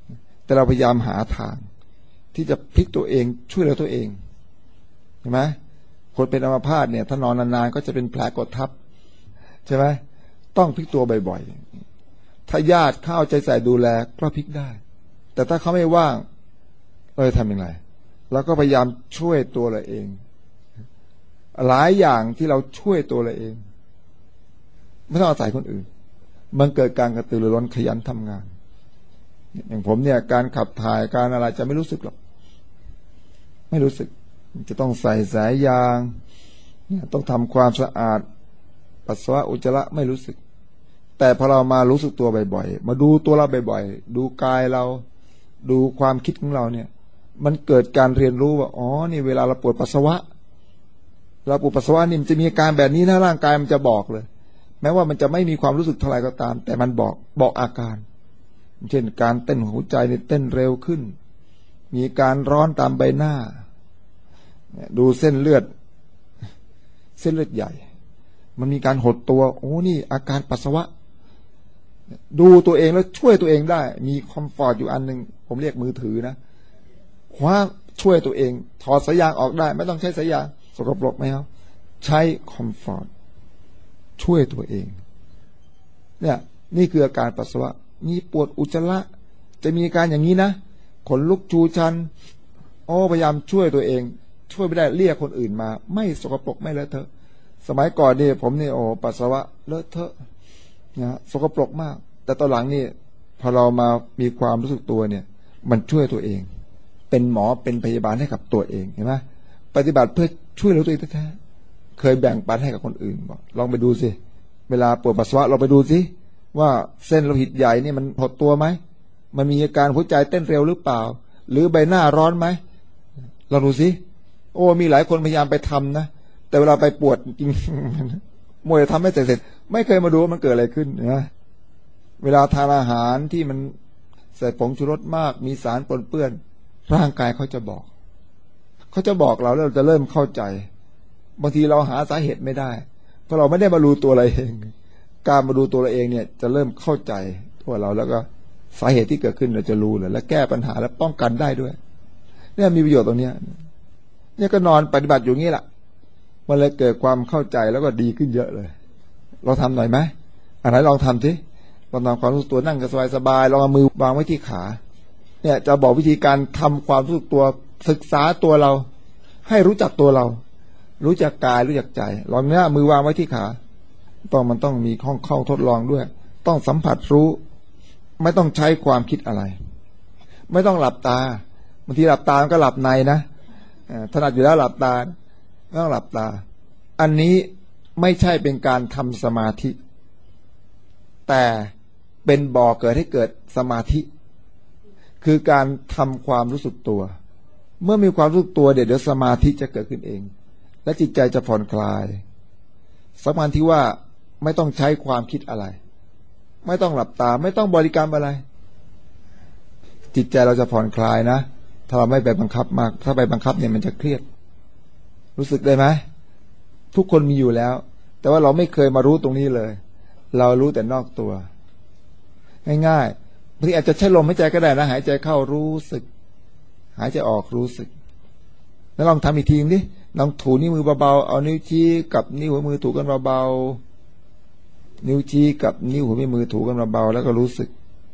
แต่เราพยายามหาทางที่จะพลิกตัวเองช่วยเหลือตัวเองเห็นไหมคนเป็นอัมพาตเนี่ยถ้านอนนานๆก็จะเป็นแผลกดทับใช่ไหมต้องพลิกตัวบ่อยๆถ้าญาติเข้าใจใส่ดูแลก็พลิกได้แต่ถ้าเขาไม่ว่างเออทำยังไงเราก็พยายามช่วยตัวเราเองหลายอย่างที่เราช่วยตัวเราเองไม่ต้องอาศัยคนอื่นมันเกิดการกระตือรือร้นขยันทำงานอย่างผมเนี่ยการขับถ่ายการอะไรจะไม่รู้สึกหรอกไม่รู้สึกจะต้องใส่สายยางต้องทำความสะอาดปัสสาวะอุจจาระไม่รู้สึกแต่พอเรามารู้สึกตัวบ่อยๆมาดูตัวเราบ่อยๆดูกายเราดูความคิดของเราเนี่ยมันเกิดการเรียนรู้ว่าอ๋อนี่เวลาเราปวดปัสสาวะเราปวดปัสสาวะนี่มันจะมีอาการแบบนี้นะร่างกายมันจะบอกเลยแม้ว่ามันจะไม่มีความรู้สึกเท่าไหร่ก็ตามแต่มันบอกบอกอาการเช่นการเต้นหัวใจนี่เต้นเร็วขึ้นมีการร้อนตามใบหน้าดูเส้นเลือดเส้นเลือดใหญ่มันมีการหดตัวโอ้นี่อาการปัสสาวะดูตัวเองแล้วช่วยตัวเองได้มีคอมฟอร์ตอยู่อันนึงผมเรียกมือถือนะคว้าช่วยตัวเองถอดสายยางออกได้ไม่ต้องใช้สายยางสกปรกไหมครับใช้คอมฟอร์ตช่วยตัวเองเนี่ยนี่คืออาการปัสสาวะมีปวดอุจจาระจะมีอาการอย่างนี้นะขนลุกชูชันโอ้พยายามช่วยตัวเองช่วยไม่ได้เรียกคนอื่นมาไม่สกปรกไม่เลอะเทอะสมัยก่อนเนี่ยผมเนี่ยโอ้ปัสสาวะเลอะเทอะนะสกปรกมากแต่ตอนหลังนี่พอเรามามีความรู้สึกตัวเนี่ยมันช่วยตัวเองเป็นหมอเป็นพยาบาลให้กับตัวเองเห็นไหมปฏิบัติเพื่อช่วยเหลือตัวเองแท้ๆเคยแบ่งปันให้กับคนอื่นบอกลองไปดูสิเวลาปวดปัสสาวะเราไปดูสิว่าเส้นโลหิตใหญ่นี่มันหดตัวไหมมันมีอาการหัวใจเต้นเร็วหรือเปล่าหรือใบหน้าร้อนไหมเราดูสิโอ้มีหลายคนพยายามไปทำนะแต่เวลาไปปวดจริงๆมวยทำไม่เสร็จเสร็จไม่เคยมาดูว่ามันเกิดอะไรขึ้นนะเวลาทานอาหารที่มันใส่ผงชูรสมากมีสารปนเปื้อนร่างกายเขาจะบอกเขาจะบอกเราแล้วเราจะเริ่มเข้าใจบางทีเราหาสาเหตุไม่ได้เพราะเราไม่ได้มารู้ตัวเราเองการมาดูตัวเราเองเนี่ยจะเริ่มเข้าใจตัวเราแล้วก็สาเหตุที่เกิดขึ้นเราจะรู้เลยและแก้ปัญหาและป้องกันได้ด้วยเนี่ยมีประโยชน์ตรงนี้เนี่ยก็นอนปฏิบัติอยู่งี้แหละมันเลยเกิดความเข้าใจแล้วก็ดีขึ้นเยอะเลยเราทำหน่อยไหมอันไหนลองทำสิลองทำความรู้สึกตัวนั่งกันสบายๆลองเอามือวางไว้ที่ขาเนี่ยจะบอกวิธีการทำความรู้สึกตัวศึกษาตัวเราให้รู้จักตัวเรารู้จักกายรู้จักใจลองเนี้ยมือวางไว้ที่ขาต้องมันต้องมีห้องเข้าทดลองด้วยต้องสัมผัสรู้ไม่ต้องใช้ความคิดอะไรไม่ต้องหลับตาบางทีหลับตามันก็หลับในนะถนัดอยู่แล้วหลับตาไม่ต้องหลับตาอันนี้ไม่ใช่เป็นการทำสมาธิแต่เป็นบ่อเกิดให้เกิดสมาธิคือการทำความรู้สึกตัวเมื่อมีความรู้สึกตัวเดี๋ยวเดี๋ยวสมาธิจะเกิดขึ้นเองและจิตใจจะผ่อนคลายสำคัญที่ว่าไม่ต้องใช้ความคิดอะไรไม่ต้องหลับตาไม่ต้องบริกรรมอะไรจิตใจเราจะผ่อนคลายนะถ้าเราไม่ไปบังคับมากถ้าไปบังคับเนี่ยมันจะเครียดรู้สึกได้ไหมทุกคนมีอยู่แล้วแต่ว่าเราไม่เคยมารู้ตรงนี้เลยเรารู้แต่นอกตัวง่ายๆบางทีอาจจะใช้ลมหายใจก็ได้นะหายใจเข้ารู้สึกหายใจออกรู้สึกแล้วลองทำอีกทีดิลองถูนิ้วมือเบาๆเอานิ้วชี้กับนิ้วหัวมือถูกันเบาๆนิ้วชี้กับนิ้วหัวแม่มือถูกันเบาๆแล้วก็รู้สึก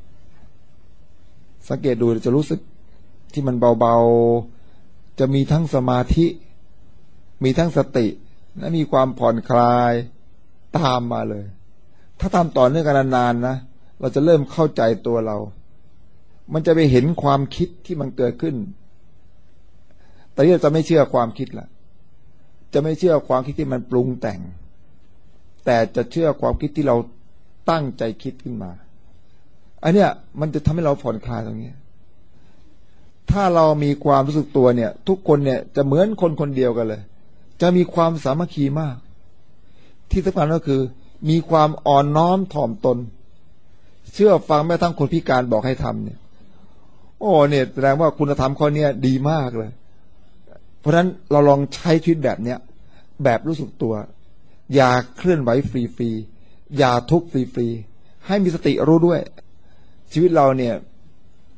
สังเกตดูจะรู้สึกที่มันเบาๆจะมีทั้งสมาธิมีทั้งสติและมีความผ่อนคลายตามมาเลยถ้าทำต่อเนื่องกันนานๆนะเราจะเริ่มเข้าใจตัวเรามันจะไปเห็นความคิดที่มันเกิดขึ้นแต่นี่เราจะไม่เชื่อความคิดละจะไม่เชื่อความคิดที่มันปรุงแต่งแต่จะเชื่อความคิดที่เราตั้งใจคิดขึ้นมาอันเนี้ยมันจะทำให้เราผ่อนคลายตรงนี้ถ้าเรามีความรู้สึกตัวเนี่ยทุกคนเนี่ยจะเหมือนคนคนเดียวกันเลยจะมีความสามัคคีมากที่สำคัญก็คือมีความอ่อนน้อมถ่อมตนเชื่อฟังแม้ทั้งคนพิการบอกให้ทำเนี่ยโอ้เนี่ยแสดงว่าคุณธรรมข้อนี้ดีมากเลยเพราะฉะนั้นเราลองใช้ชีวิตแบบเนี้ยแบบรู้สึกตัวอย่าเคลื่อนไหวฟรีๆอย่าทุกข์ฟรีๆให้มีสติรู้ด้วยชีวิตเราเนี่ย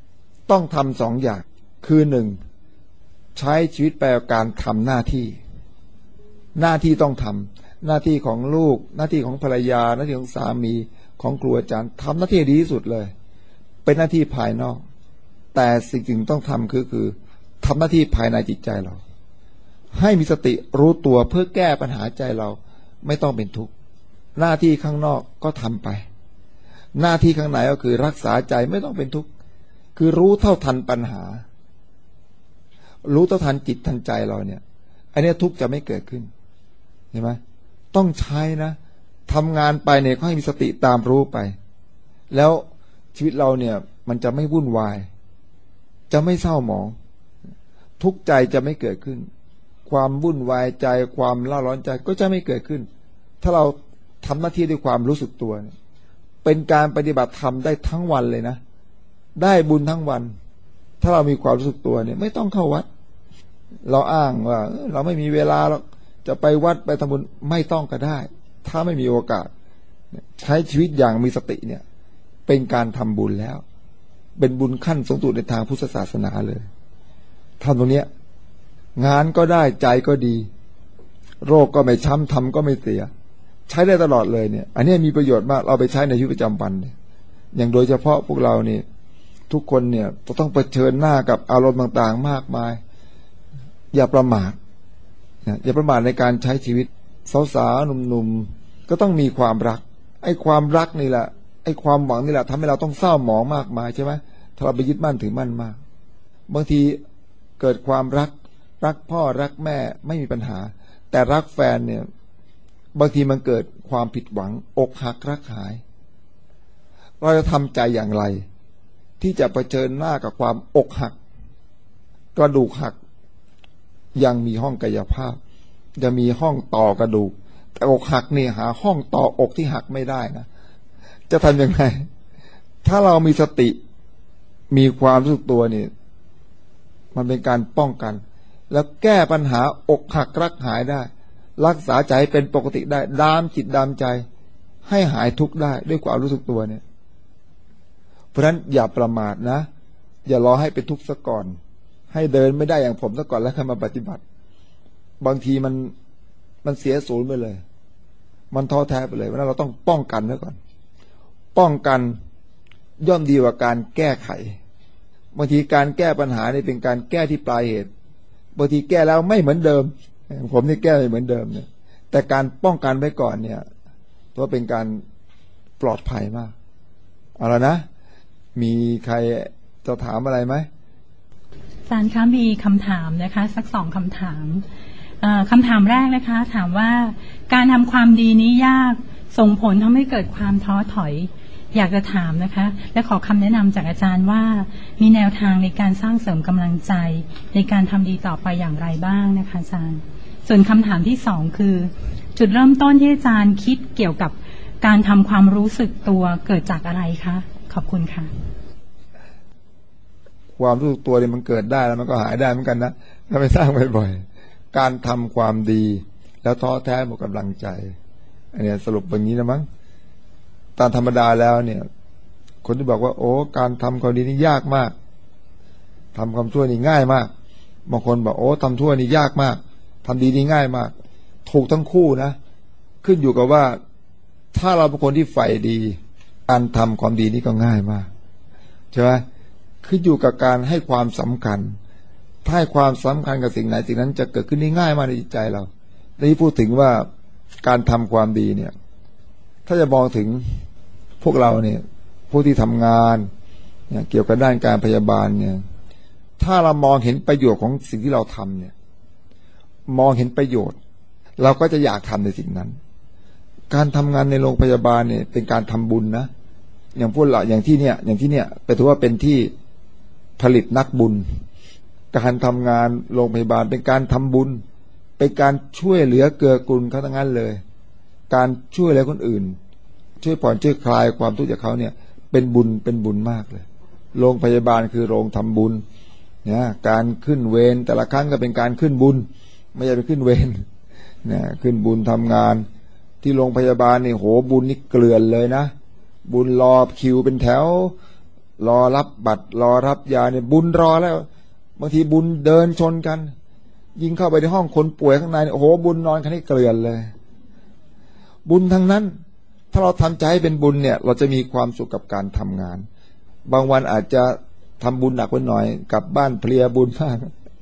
ต้องทำสองอย่างคือหนึ่งใช้ชีวิตไปกับการทำหน้าที่หน้าที่ต้องทำหน้าที่ของลูกหน้าที่ของภรรยาหน้าที่ของสามีของครูอาจารย์ทำหน้าที่ดีที่สุดเลยเป็นหน้าที่ภายนอกแต่สิ่งที่ต้องทำคือคือทำหน้าที่ภายในจิตใจเราให้มีสติรู้ตัวเพื่อแก้ปัญหาใจเราไม่ต้องเป็นทุกข์หน้าที่ข้างนอกก็ทำไปหน้าที่ข้างในก็คือรักษาใจไม่ต้องเป็นทุกข์คือรู้เท่าทันปัญหารู้เท่าทันจิตทันใจเราเนี่ยอันนี้ทุกข์จะไม่เกิดขึ้นเห็นไหมต้องใช้นะทำงานไปเนี่ยก็ให้มีสติตามรู้ไปแล้วชีวิตเราเนี่ยมันจะไม่วุ่นวายจะไม่เศร้าหมองทุกข์ใจจะไม่เกิดขึ้นความวุ่นวายใจความเล่าร้อนใจก็จะไม่เกิดขึ้นถ้าเราทำหน้าที่ด้วยความรู้สึกตัวเนี่ยเป็นการปฏิบัติธรรมได้ทั้งวันเลยนะได้บุญทั้งวันถ้าเรามีความรู้สึกตัวเนี่ยไม่ต้องเข้าวัดเราอ้างว่าเราไม่มีเวลาเราจะไปวัดไปทำบุญไม่ต้องก็ได้ถ้าไม่มีโอกาสใช้ชีวิตอย่างมีสติเนี่ยเป็นการทำบุญแล้วเป็นบุญขั้นสูงสุดในทางพุทธศาสนาเลยทำตรงเนี้ยงานก็ได้ใจก็ดีโรคก็ไม่ช้ำทำก็ไม่เสียใช้ได้ตลอดเลยเนี่ยอันนี้มีประโยชน์มากเราไปใช้ในชีวิตประจำวันเนี่ยอย่างโดยเฉพาะพวกเราเนี่ยทุกคนเนี่ยต้องเผชิญหน้ากับอารมณ์ต่างๆมากมายอย่าประมาทอย่าประมาทในการใช้ชีวิตสาวๆหนุ่มๆก็ต้องมีความรักไอ้ความรักนี่แหละไอ้ความหวังนี่แหละทำให้เราต้องเศร้าหมองมากมายใช่ไหมถ้าเราไปยึดมั่นถือมั่นมากบางทีเกิดความรักรักพ่อรักแม่ไม่มีปัญหาแต่รักแฟนเนี่ยบางทีมันเกิดความผิดหวังอกหักรักหายเราจะทำใจอย่างไรที่จะเผชิญหน้ากับความอกหักกระดูกหักยังมีห้องกายภาพจะมีห้องต่อกระดูกแต่อกหักนี่หาห้องต่ออกที่หักไม่ได้นะจะทำยังไงถ้าเรามีสติมีความรู้สึกตัวนี่มันเป็นการป้องกันแล้วแก้ปัญหาอกหักรักหายได้รักษาใจเป็นปกติได้ดามจิตดามใจให้หายทุกข์ได้ด้วยความรู้สึกตัวเนี่ยเพราะฉะนั้นอย่าประมาทนะอย่ารอให้เป็นทุกข์ซะก่อนให้เดินไม่ได้อย่างผมซะก่อนแล้วค่อยมาปฏิบัติบางทีมันมันเสียศูนย์ไปเลยมันท้อแท้ไปเลยเพราะนั้นเราต้องป้องกันไว้ก่อนป้องกันย่อมดีกว่าการแก้ไขบางทีการแก้ปัญหานี่เป็นการแก้ที่ปลายเหตุบางทีแก้แล้วไม่เหมือนเดิมผมนี่แก้ไม่เหมือนเดิมเนี่ยแต่การป้องกันไว้ก่อนเนี่ยก็เป็นการปลอดภัยมากเอาละนะมีใครจะถามอะไรไหม
อาจารย์คะมีคำถามนะคะสักสองคำถามคำถามแรกนะคะถามว่าการทำความดีนี้ยากส่งผลทำให้เกิดความท้อถอยอยากจะถามนะคะและขอคำแนะนำจากอาจารย์ว่ามีแนวทางในการสร้างเสริมกำลังใจในการทำดีต่อไปอย่างไรบ้างนะคะอาจารย์ส่วนคำถามที่สองคือจุดเริ่มต้นที่อาจารย์คิดเกี่ยวกับการทำความรู้สึกตัวเกิดจากอะไรคะขอบคุณค่ะ
ความรู้สึกตัวเนี่ยมันเกิดได้แล้วมันก็หายได้เหมือนกันนะถ้าไปสร้างบ่อยๆการทำความดีแล้วท้อแท้หมดกำลังใจอันนี้สรุปแบบนี้นะมั้งตามธรรมดาแล้วเนี่ยคนที่บอกว่าโอ้การทำความดีนี่ยากมากทำความชั่วนี่ง่ายมากบางคนบอกโอ้ทำชั่วนี่ยากมากทำดีนี่ง่ายมากถูกทั้งคู่นะขึ้นอยู่กับว่าถ้าเราเป็นคนที่ใฝ่ดีการทำความดีนี่ก็ง่ายมากใช่ไหมขึ้นอยู่กับการให้ความสำคัญถ้าให้ความสำคัญกับสิ่งไหนสิ่งนั้นจะเกิดขึ้นได้ง่ายมากในจิตใจเรานี่พูดถึงว่าการทำความดีเนี่ยถ้าจะมองถึงพวกเราเนี่ยผู้ที่ทำงานเนี่ยเกี่ยวกับด้านการพยาบาลเนี่ยถ้าเรามองเห็นประโยชน์ของสิ่งที่เราทำเนี่ยมองเห็นประโยชน์เราก็จะอยากทำในสิ่งนั้นการทำงานในโรงพยาบาลเนี่ยเป็นการทำบุญนะอย่างพวกเราอย่างที่เนี่ยอย่างที่เนี่ยไปถือว่าเป็นที่ผลิตนักบุญการทำงานโรงพยาบาลเป็นการทำบุญเป็นการช่วยเหลือเกื้อกูลเขาทั้งนั้นเลยการช่วยเหลือคนอื่นช่วยผ่อนช่วยคลายความทุกข์จากเขาเนี่ยเป็นบุญเป็นบุญมากเลยโรงพยาบาลคือโรงทำบุญเนี่ยการขึ้นเวรแต่ละครั้งก็เป็นการขึ้นบุญไม่ใช่ไปขึ้นเวรเนี่ยขึ้นบุญทำงานที่โรงพยาบาลนี่โหบุญนี่เกลื่อนเลยนะบุญรอคิวเป็นแถวรอรับบัตรรอรับยาเนี่ยบุญรอแล้วบางทีบุญเดินชนกันยิงเข้าไปในห้องคนป่วยข้างในโอ้โหบุญนอนกันให้เกลื่อนเลยบุญทั้งนั้นถ้าเราทำใจให้เป็นบุญเนี่ยเราจะมีความสุขกับการทำงานบางวันอาจจะทำบุญหนักไปหน่อยกลับบ้านเพลียบุญมาก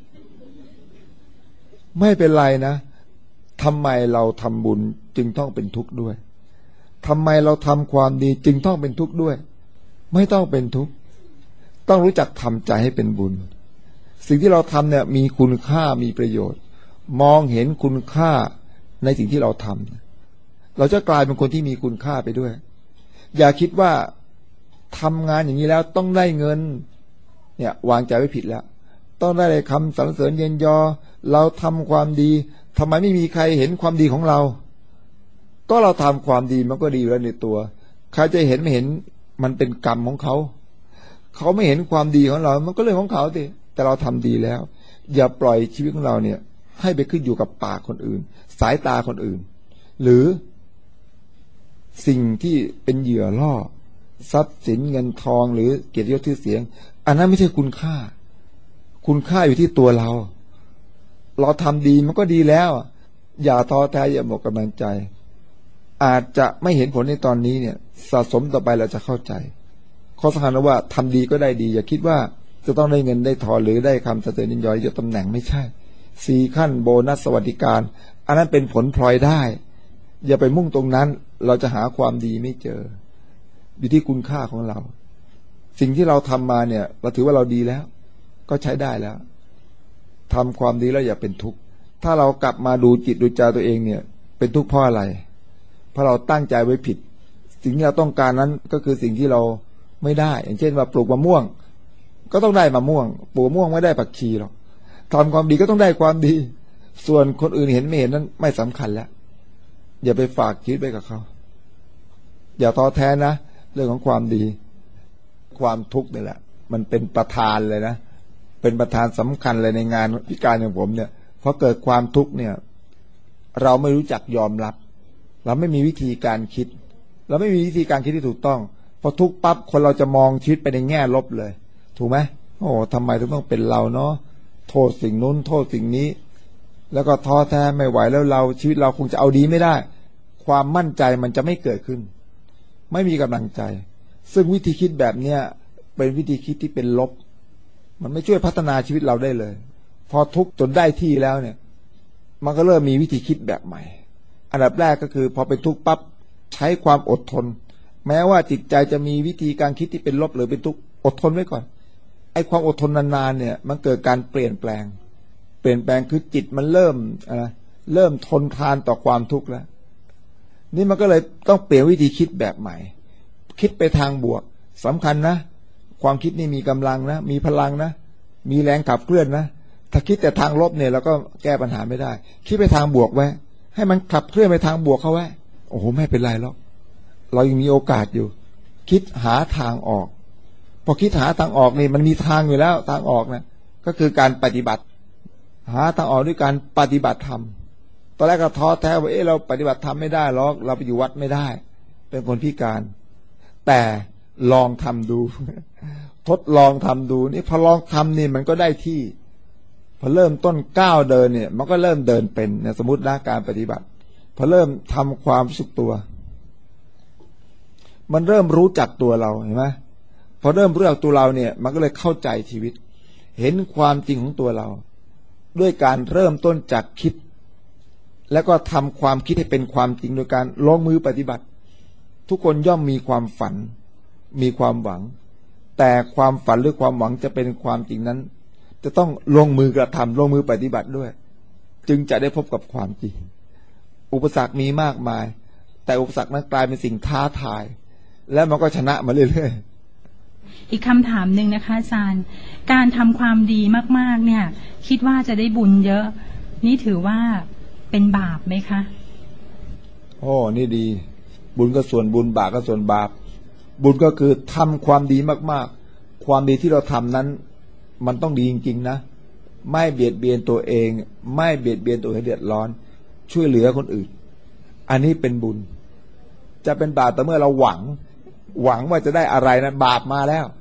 ไม่เป็นไรนะทำไมเราทำบุญจึงต้องเป็นทุกข์ด้วยทำไมเราทำความดีจึงต้องเป็นทุกข์ด้วยไม่ต้องเป็นทุกข์ต้องรู้จักทำใจให้เป็นบุญสิ่งที่เราทำเนี่ยมีคุณค่ามีประโยชน์มองเห็นคุณค่าในสิ่งที่เราทำเราจะกลายเป็นคนที่มีคุณค่าไปด้วยอย่าคิดว่าทำงานอย่างนี้แล้วต้องได้เงินเนี่ยวางใจไว้ผิดแล้วต้องได้คำสรรเสริญเยินยอเราทำความดีทำไมไม่มีใครเห็นความดีของเราก็เราทำความดีมันก็ดีอยู่แล้วในตัวใครจะเห็นไม่เห็นมันเป็นกรรมของเขาเขาไม่เห็นความดีของเรามันก็เรื่องของเขาสิแต่เราทำดีแล้วอย่าปล่อยชีวิตของเราเนี่ยให้ไปขึ้นอยู่กับปากคนอื่นสายตาคนอื่นหรือสิ่งที่เป็นเหยื่อล่อทรัพย์สินเงินทองหรือเกียรติยศชื่อเสียงอันนั้นไม่ใช่คุณค่าคุณค่าอยู่ที่ตัวเราเราทำดีมันก็ดีแล้วอย่าท้อแท้อย่าหมดกำลังใจอาจจะไม่เห็นผลในตอนนี้เนี่ยสะสมต่อไปเราจะเข้าใจข้อสำคัญว่าทำดีก็ได้ดีอย่าคิดว่าจะต้องได้เงินได้ทองหรือได้คำสรรเสริญยินยอยยศตำแหน่งไม่ใช่สี่ขั้นโบนัสสวัสดิการอันนั้นเป็นผลพลอยได้อย่าไปมุ่งตรงนั้นเราจะหาความดีไม่เจออยู่ที่คุณค่าของเราสิ่งที่เราทำมาเนี่ยเราถือว่าเราดีแล้วก็ใช้ได้แล้วทำความดีแล้วอย่าเป็นทุกข์ถ้าเรากลับมาดูจิตดูใจตัวเองเนี่ยเป็นทุกข์เพราะอะไรเพราะเราตั้งใจไว้ผิดสิ่งที่เราต้องการนั้นก็คือสิ่งที่เราไม่ได้อย่างเช่นว่าปลูกมะม่วงก็ต้องได้มะม่วงปลูกมะม่วงไม่ได้ผักชีหรอกทำความดีก็ต้องได้ความดีส่วนคนอื่นเห็นไม่เห็นนั้นไม่สำคัญแล้วอย่าไปฝากคิดไว้กับเขาอย่าท้อแท้นะเรื่องของความดีความทุกข์นี่แหละมันเป็นประธานเลยนะเป็นประธานสำคัญเลยในงานพิการของผมเนี่ยพอเกิดความทุกข์เนี่ยเราไม่รู้จักยอมรับเราไม่มีวิธีการคิดเราไม่มีวิธีการคิดที่ถูกต้องพอทุกข์ปั๊บคนเราจะมองชีวิตไปในแง่ลบเลยถูกไหมโอ้ทำไมถึงต้องเป็นเราเนาะโทษสิ่งนู้นโทษสิ่งนี้แล้วก็ท้อแท้ไม่ไหวแล้วเราชีวิตเราคงจะเอาดีไม่ได้ความมั่นใจมันจะไม่เกิดขึ้นไม่มีกำลังใจซึ่งวิธีคิดแบบเนี้ยเป็นวิธีคิดที่เป็นลบมันไม่ช่วยพัฒนาชีวิตเราได้เลยพอทุกข์จนได้ที่แล้วเนี่ยมันก็เริ่มมีวิธีคิดแบบใหม่อันดับแรกก็คือพอเป็นทุกข์ปั๊บใช้ความอดทนแม้ว่าจิตใจจะมีวิธีการคิดที่เป็นลบหรือเป็นทุกข์อดทนไว้ก่อนไอ้ความอดทนนานๆเนี่ยมันเกิดการเปลี่ยนแปลงเปลี่ยนแปลงคือจิตมันเริ่มอะไรเริ่มทนทานต่อความทุกข์แล้วนี่มันก็เลยต้องเปลี่ยนวิธีคิดแบบใหม่คิดไปทางบวกสำคัญนะความคิดนี่มีกำลังนะมีพลังนะมีแรงขับเคลื่อนนะถ้าคิดแต่ทางลบเนี่ยเราก็แก้ปัญหาไม่ได้คิดไปทางบวกไว้ให้มันขับเคลื่อนไปทางบวกเขาไว้โอ้โหไม่เป็นไรหรอกเรายังมีโอกาสอยู่คิดหาทางออกพอคิดหาทางออกนี่มันมีทางอยู่แล้วทางออกนะก็คือการปฏิบัติหาทางออกด้วยการปฏิบัติธรรมตอนแรกก็ท้อแท้ว่าเอ๊ะเราปฏิบัติธรรมไม่ได้หรอกเราไปอยู่วัดไม่ได้เป็นคนพิการแต่ลองทำดู ทดลองทำดูนี่พอลองทำนี่มันก็ได้ที่พอเริ่มต้นก้าวเดินเนี่ยมันก็เริ่มเดินเป็นเนี่ยสมมตินะการปฏิบัติพอเริ่มทำความรู้สึกตัวมันเริ่มรู้จักตัวเราเห็นไหมพอเริ่มรู้จักตัวเราเนี่ยมันก็เลยเข้าใจชีวิตเห็นความจริงของตัวเราด้วยการเริ่มต้นจากคิดแล้วก็ทำความคิดให้เป็นความจริงโดยการลงมือปฏิบัติทุกคนย่อมมีความฝันมีความหวังแต่ความฝันหรือความหวังจะเป็นความจริงนั้นจะต้องลงมือกระทำลงมือปฏิบัติด้วยจึงจะได้พบกับความจริงอุปสรรคมีมากมายแต่อุปสรรคนั้นกลายเป็นสิ่งท้าทายและมันก็ชนะมาเรื่อยๆ
อีกคำถามหนึ่งนะคะอาจารย์การทำความดีมากๆเนี่ยคิดว่าจะได้บุญเยอะนี่ถือว่าเป็นบาปไหมคะ
โอ้นี่ดีบุญก็ส่วนบุญบาปก็ส่วนบาปบุญก็คือทำความดีมากๆความดีที่เราทำนั้นมันต้องดีจริงๆนะไม่เบียดเบียนตัวเองไม่เบียดเบียนตัวเองเดือดร้อนช่วยเหลือคนอื่นอันนี้เป็นบุญจะเป็นบาปแต่เมื่อเราหวังหวังว่าจะได้อะไรนะบาปมาแล้ว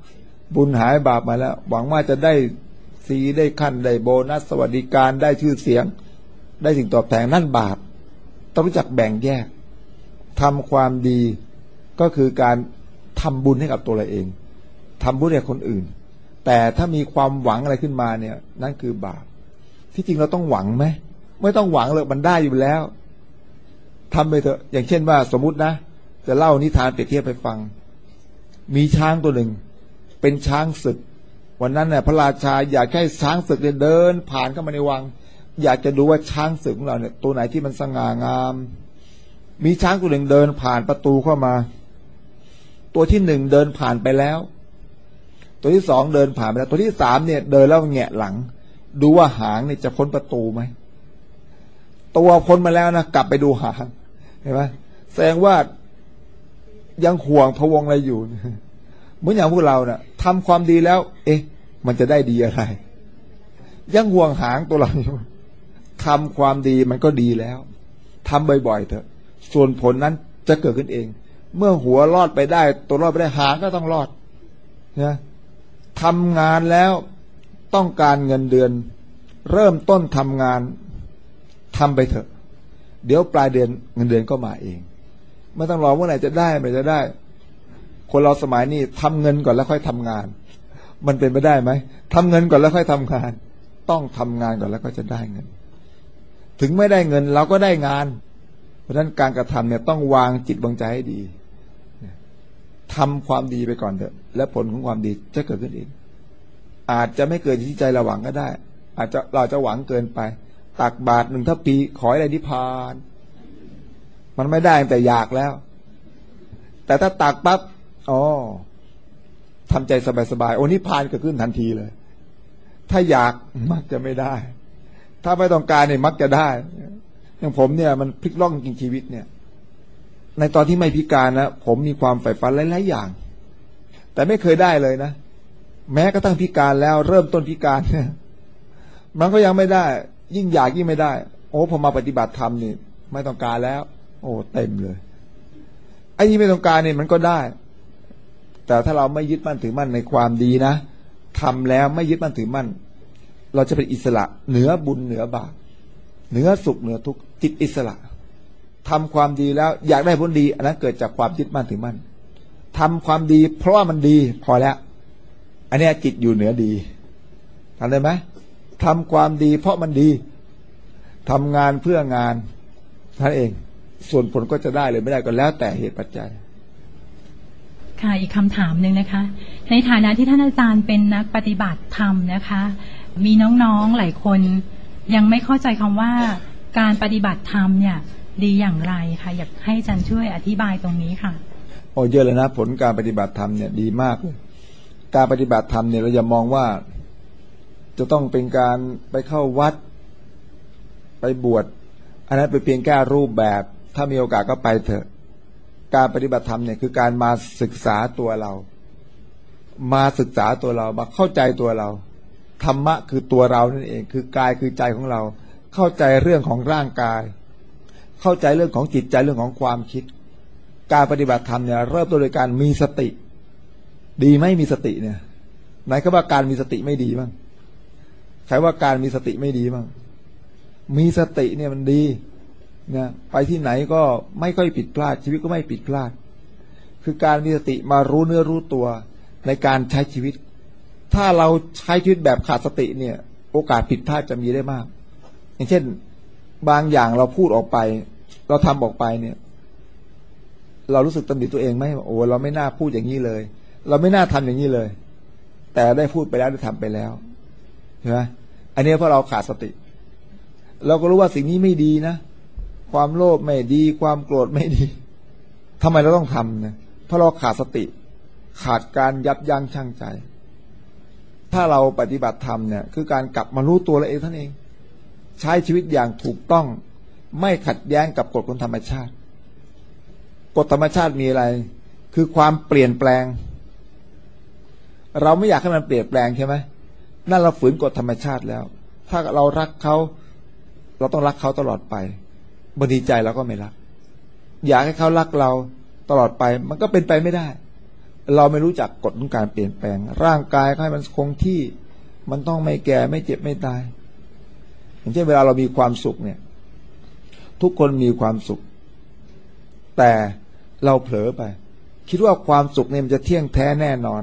บุญหายบาปมาแล้วหวังว่าจะได้สีได้ขั้นได้โบนัสสวัสดิการได้ชื่อเสียงได้สิ่งตอบแทนนั่นบาปต้องรู้จักแบ่งแยกทำความดีก็คือการทำบุญให้กับตัวเราเองทำบุญให้คนอื่นแต่ถ้ามีความหวังอะไรขึ้นมาเนี่ยนั่นคือบาปที่จริงเราต้องหวังไหมไม่ต้องหวังเลยมันได้อยู่แล้วทำไปเถอะอย่างเช่นว่าสมมุตินะจะเล่านิทานเปรียบเทียบไปฟังมีช้างตัวหนึ่งเป็นช้างศึกวันนั้นเนี่ยพระราชาอยากให้ช้างศึกเนี่ยเดินผ่านเข้ามาในวังอยากจะดูว่าช้างศึกของเราเนี่ยตัวไหนที่มันสง่างามมีช้างตัวหนึ่งเดินผ่านประตูเข้ามาตัวที่หนึ่งเดินผ่านไปแล้วตัวที่สองเดินผ่านไปแล้วตัวที่สามเนี่ยเดินแล้วแงะหลังดูว่าหางเนี่ยจะพ้นประตูไหมตัวพ้นมาแล้วนะกลับไปดูหางเห็นไหมแสดงว่ายังห่วงพะวงอะไรอยู่เหมือนอย่างพวกเราเนะ่ะทำความดีแล้วเอ๊ะมันจะได้ดีอะไรยังห่วงหางตัวเราอยู่ทำความดีมันก็ดีแล้วทำบ่อยๆเถอะส่วนผลนั้นจะเกิดขึ้นเองเมื่อหัวรอดไปได้ตัวรอดไปได้หางก็ต้องรอดนะทำงานแล้วต้องการเงินเดือนเริ่มต้นทำงานทำไปเถอะเดี๋ยวปลายเดือนเงินเดือนก็มาเองไม่ต้องรอเมื่อไหร่จะได้ไม่จะได้คนเราสมัยนี้ทำเงินก่อนแล้วค่อยทำงานมันเป็นไปได้ไหมทำเงินก่อนแล้วค่อยทำงานต้องทำงานก่อนแล้วก็จะได้เงินถึงไม่ได้เงินเราก็ได้งานเพราะฉะนั้นการกระทำเนี่ยต้องวางจิตวางใจให้ดีทำความดีไปก่อนเถอะและผลของความดีจะเกิดขึ้นเองอาจจะไม่เกิดที่ใจเราหวังก็ได้อาจจะเราจะหวังเกินไปตักบาตรหนึ่งทัพปีขอให้ได้นิพพานมันไม่ได้แต่อยากแล้วแต่ถ้าตักปั๊บอ๋อทำใจสบายๆโอ้นิพพานเกิดขึ้นทันทีเลยถ้าอยากมักจะไม่ได้ถ้าไม่ต้องการเนี่ยมักจะได้อย่างผมเนี่ยมันพลิกล่องจริงชีวิตเนี่ยในตอนที่ไม่พิการนะผมมีความใฝ่ฝันหลายๆอย่างแต่ไม่เคยได้เลยนะแม้กระทั่งพิการแล้วเริ่มต้นพิการเนี่ยมันก็ยังไม่ได้ยิ่งอยากยิ่งไม่ได้โอ้พอมาปฏิบัติธรรมนี่ไม่ต้องการแล้วโอ้เต็มเลยไอ้ที่ไม่ต้องการเนี่ยมันก็ได้แต่ถ้าเราไม่ยึดมั่นถือมั่นในความดีนะทำแล้วไม่ยึดมั่นถือมั่นเราจะเป็นอิสระเหนือบุญเหนือบาปเหนือสุขเหนือทุกข์จิตอิสระทำความดีแล้วอยากได้ผลดีอันนั้นเกิดจากความยึดมั่นถือมั่นทำความดีเพราะว่ามันดีพอแล้วอันนี้จิตอยู่เหนือดีทำได้ไหมทำความดีเพราะมันดีทำงานเพื่องานนั่นเองส่วนผลก็จะได้หรือไม่ได้ก็แล้วแต่เหตุปัจจัย
ค่ะอีกคำถามหนึ่งนะคะในฐานะที่ท่านอาจารย์เป็นนักปฏิบัติธรรมนะคะมีน้องๆหลายคนยังไม่เข้าใจคำว่าการปฏิบัติธรรมเนี่ยดีอย่างไรค่ะอยากให้อาจารย์ช่วยอธิบายตรงนี้ค่ะ
โอ้เยอะเลยนะผลการปฏิบัติธรรมเนี่ยดีมากเลยการปฏิบัติธรรมเนี่ยเราอย่ามองว่าจะต้องเป็นการไปเข้าวัดไปบวชอันนั้นเป็นเพียงแค่รูปแบบถ้ามีโอกาสก็ไปเถอะการปฏิบัติธรรมเนี่ยคือการมาศึกษาตัวเรามาศึกษาตัวเรามาเข้าใจตัวเราธรรมะคือตัวเรานั่นเองคือกายคือใจของเราเข้าใจเรื่องของร่างกายเข้าใจเรื่องของจิตใจเรื่องของความคิดการปฏิบัติธรรมเนี่ยเริ่มต้นโดยการมีสติดีไหมมีสติเนี่ยไหนคำว่าการมีสติไม่ดีบ้างใครว่าการมีสติไม่ดีบ้างมีสติเนี่ยมันดีเนี่ยไปที่ไหนก็ไม่ค่อยผิดพลาดชีวิตก็ไม่ผิดพลาดคือการมีสติมารู้เนื้อรู้ตัวในการใช้ชีวิตถ้าเราใช้ชีวิตแบบขาดสติเนี่ยโอกาสผิดพลาดจะมีได้มากอย่างเช่นบางอย่างเราพูดออกไปเราทำออกไปเนี่ยเรารู้สึกตำหนิตัวเองไหมโอ้เราไม่น่าพูดอย่างนี้เลยเราไม่น่าทำอย่างนี้เลยแต่ได้พูดไปแล้วได้ทำไปแล้วใช่ไหมอันนี้เพราะเราขาดสติเราก็รู้ว่าสิ่งนี้ไม่ดีนะความโลภไม่ดีความโกรธไม่ดีทำไมเราต้องทำเนี่ยเพราะเราขาดสติขาดการยับยั้งชั่งใจถ้าเราปฏิบัติธรรมเนี่ยคือการกลับมารู้ตัวเราเองท่านเองใช้ชีวิตอย่างถูกต้องไม่ขัดแย้งกับกฎของธรรมชาติกฎธรรมชาติมีอะไรคือความเปลี่ยนแปลงเราไม่อยากให้มันเปลี่ยนแปลงใช่ไหมนั่นเราฝืนกฎธรรมชาติแล้วถ้าเรารักเขาเราต้องรักเขาตลอดไปบางทีใจเราก็ไม่รักอยากให้เขารักเราตลอดไปมันก็เป็นไปไม่ได้เราไม่รู้จักกฎของการเปลี่ยนแปลงร่างกายให้มันคงที่มันต้องไม่แก่ไม่เจ็บไม่ตายอย่างเช่นเวลาเรามีความสุขเนี่ยทุกคนมีความสุขแต่เราเผลอไปคิดว่าความสุขเนี่ยมันจะเที่ยงแท้แน่นอน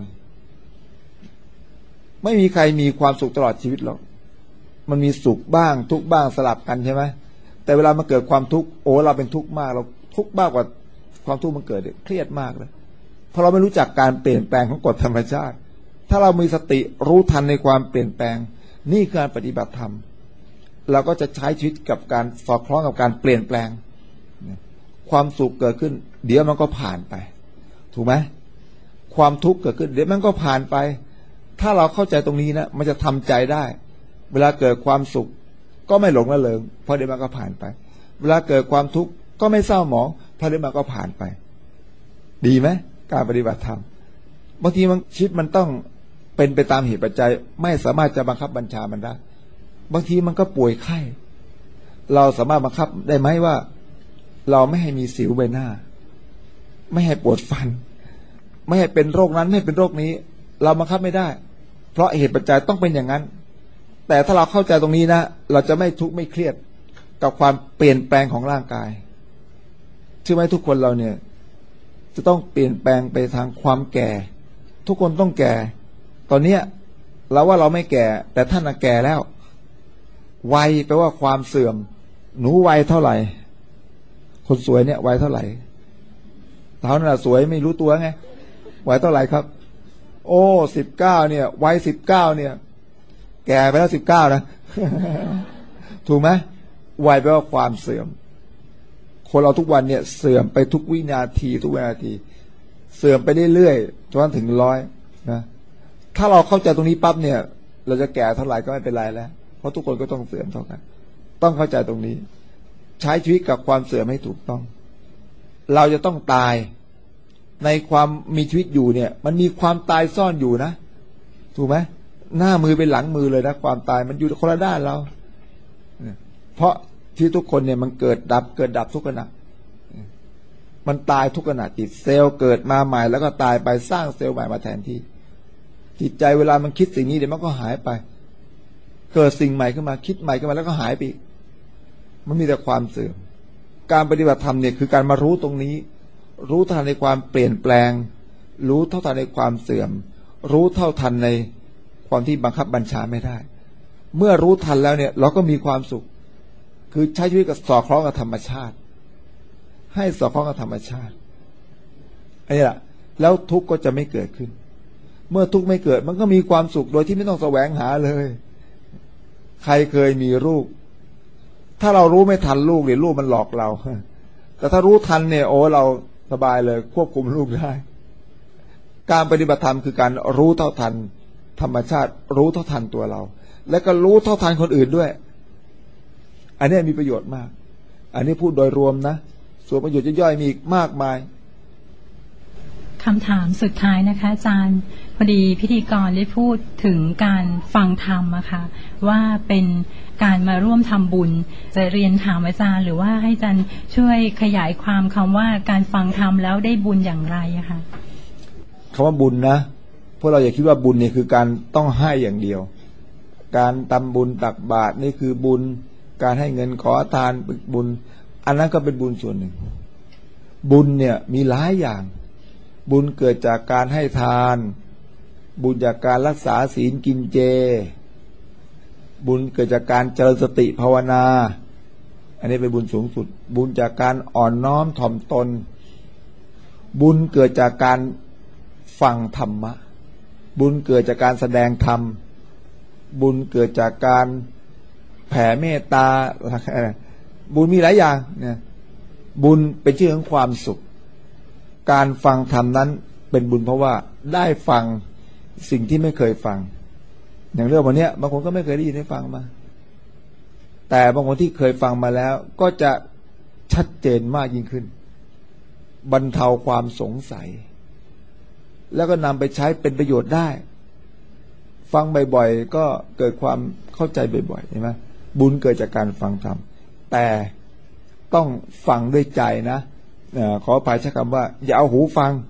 ไม่มีใครมีความสุขตลอดชีวิตหรอกมันมีสุขบ้างทุกข์บ้างสลับกันใช่ไหมแต่เวลามันเกิดความทุกข์โอ้เราเป็นทุกข์มากเราทุกข์มากกว่าความทุกข์มันเกิดเครียดมากเลยเพราะเราไม่รู้จักการเปลี่ยนแปลงของกฎธรรมชาติถ้าเรามีสติรู้ทันในความเปลี่ยนแปลงนี่คือการปฏิบัติธรรมเราก็จะใช้ชีวิตกับการสอดคล้องกับการเปลี่ยนแปลงความสุขเกิดขึ้นเดี๋ยวมันก็ผ่านไปถูกไหมความทุกข์เกิดขึ้นเดี๋ยวมันก็ผ่านไปถ้าเราเข้าใจตรงนี้นะมันจะทำใจได้เวลาเกิดความสุขก็ไม่หลงละเลงเพราะเดี๋ยวมันก็ผ่านไปเวลาเกิดความทุกข์ก็ไม่เศร้าหมองเพราะเดี๋ยวมันก็ผ่านไปดีไหมการปฏิบัติธรรมบางทีมันชีวิตมันต้องเป็นไปตามเหตุปัจจัยไม่สามารถจะบังคับบัญชามันได้บางทีมันก็ป่วยไข้เราสามารถบังคับได้ไหมว่าเราไม่ให้มีสิวใบหน้าไม่ให้ปวดฟันไม่ให้เป็นโรคนั้นไม่ให้เป็นโรคนี้เราบังคับไม่ได้เพราะเหตุปัจจัยต้องเป็นอย่างนั้นแต่ถ้าเราเข้าใจตรงนี้นะเราจะไม่ทุกข์ไม่เครียดกับความเปลี่ยนแปลงของร่างกายใช่ไหมทุกคนเราเนี่ยจะต้องเปลี่ยนแปลงไปทางความแก่ทุกคนต้องแก่ตอนเนี้ยเราว่าเราไม่แก่แต่ท่านน่ะแก่แล้ววัยแปลว่าความเสื่อมหนูวัยเท่าไหร่คนสวยเนี่ยวัยเท่าไหร่เท่านั้นแหละสวยไม่รู้ตัวไงวัยเท่าไหร่ครับโอ้สิบเก้าเนี่ยวัยสิบเก้าเนี่ยแก่ไปแล้วสิบเก้านะ ถูกไหมวัยแปลว่าความเสื่อมคนเราทุกวันเนี่ยเสื่อมไปทุกวินาทีทุกวินาทีเสื่อมไปเรื่อยๆจนถึงร้อยนะถ้าเราเข้าใจตรงนี้ปั๊บเนี่ยเราจะแก่เท่าไหร่ก็ไม่เป็นไรแล้วเพราะทุกคนก็ต้องเสื่อมเท่ากันต้องเข้าใจตรงนี้ใช้ชีวิตกับความเสื่อมให้ถูกต้องเราจะต้องตายในความมีชีวิตอยู่เนี่ยมันมีความตายซ่อนอยู่นะถูกไหมหน้ามือเป็นหลังมือเลยนะความตายมันอยู่คนละด้านเราเพราะที่ทุกคนเนี่ยมันเกิดดับเกิดดับทุกขณะมันตายทุกขณะจิตเซลล์เกิดมาใหม่แล้วก็ตายไปสร้างเซลล์ใหม่มาแทนที่จิตใจเวลามันคิดสิ่งนี้เดี๋ยวมันก็หายไปเกิดสิ่งใหม่ขึ้นมาคิดใหม่ขึ้นมาแล้วก็หายไปมันมีแต่ความเสื่อมการปฏิบัติธรรมเนี่ยคือการมารู้ตรงนี้รู้ทันในความเปลี่ยนแปลงรู้เท่าทันในความเสื่อมรู้เท่าทันในความที่บังคับบัญชาไม่ได้เมื่อรู้ทันแล้วเนี่ยเราก็มีความสุขคือใช้ชีวิตกับสอดคล้องกับธรรมชาติให้สอดคล้องกับธรรมชาติอันนี้แหละแล้วทุกข์ก็จะไม่เกิดขึ้นเมื่อทุกข์ไม่เกิดมันก็มีความสุขโดยที่ไม่ต้องแสวงหาเลยใครเคยมีลูกถ้าเรารู้ไม่ทันลูกหรือลูกมันหลอกเราแต่ถ้ารู้ทันเนี่ยโอ้เราสบายเลยควบคุมลูกได้การปฏิบัติธรรมคือการรู้เท่าทันธรรมชาติรู้เท่าทันตัวเราและก็รู้เท่าทันคนอื่นด้วยอันนี้มีประโยชน์มากอันนี้พูดโดยรวมนะส่วนประโยชน์ย่อยๆมีอีกมากมาย
คำถามสุดท้ายนะคะอาจารย์พอดีพิธีกรได้พูดถึงการฟังธรรมอะค่ะว่าเป็นการมาร่วมทำบุญจะเรียนถามอาจารย์หรือว่าให้อาจารย์ช่วยขยายความคำว่าการฟังธรรมแล้วได้บุญอย่างไรอะค่ะ
คำว่าบุญนะพวกเราอย่าคิดว่าบุญเนี่ยคือการต้องให้อย่างเดียวการทำบุญตักบาตรนี่คือบุญการให้เงินขอทานเป็นบุญอันนั้นก็เป็นบุญส่วนหนึ่งบุญเนี่ยมีหลายอย่างบุญเกิดจากการให้ทานบุญจากการรักษาศีลกินเจบุญเกิดจากการเจริญสติภาวนาอันนี้เป็นบุญสูงสุดบุญจากการอ่อนน้อมถ่อมตนบุญเกิดจากการฟังธรรมะบุญเกิดจากการแสดงธรรมบุญเกิดจากการแผ่เมตตาบุญมีหลายอย่างเนี่ยบุญเป็นชื่อของความสุขการฟังธรรมนั้นเป็นบุญเพราะว่าได้ฟังสิ่งที่ไม่เคยฟังอย่างเรื่องวันนี้บางคนก็ไม่เคยได้ยินได้ฟังมาแต่บางคนที่เคยฟังมาแล้วก็จะชัดเจนมากยิ่งขึ้นบรรเทาความสงสัยแล้วก็นำไปใช้เป็นประโยชน์ได้ฟังบ่อยๆก็เกิดความเข้าใจบ่อยๆใช่ไหมบุญเกิดจากการฟังธรรมแต่ต้องฟังด้วยใจนะขออภัยใช้คำว่าอย่าเอาหูฟังเ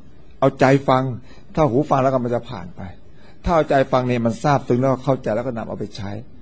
เอาใจฟังถ้าหูฟังแล้วก็มันจะผ่านไปถ้าเอาใจฟังเนี่ยมันซาบซึ้งแล้วก็เข้าใจแล้วก็นำเอาไปใช้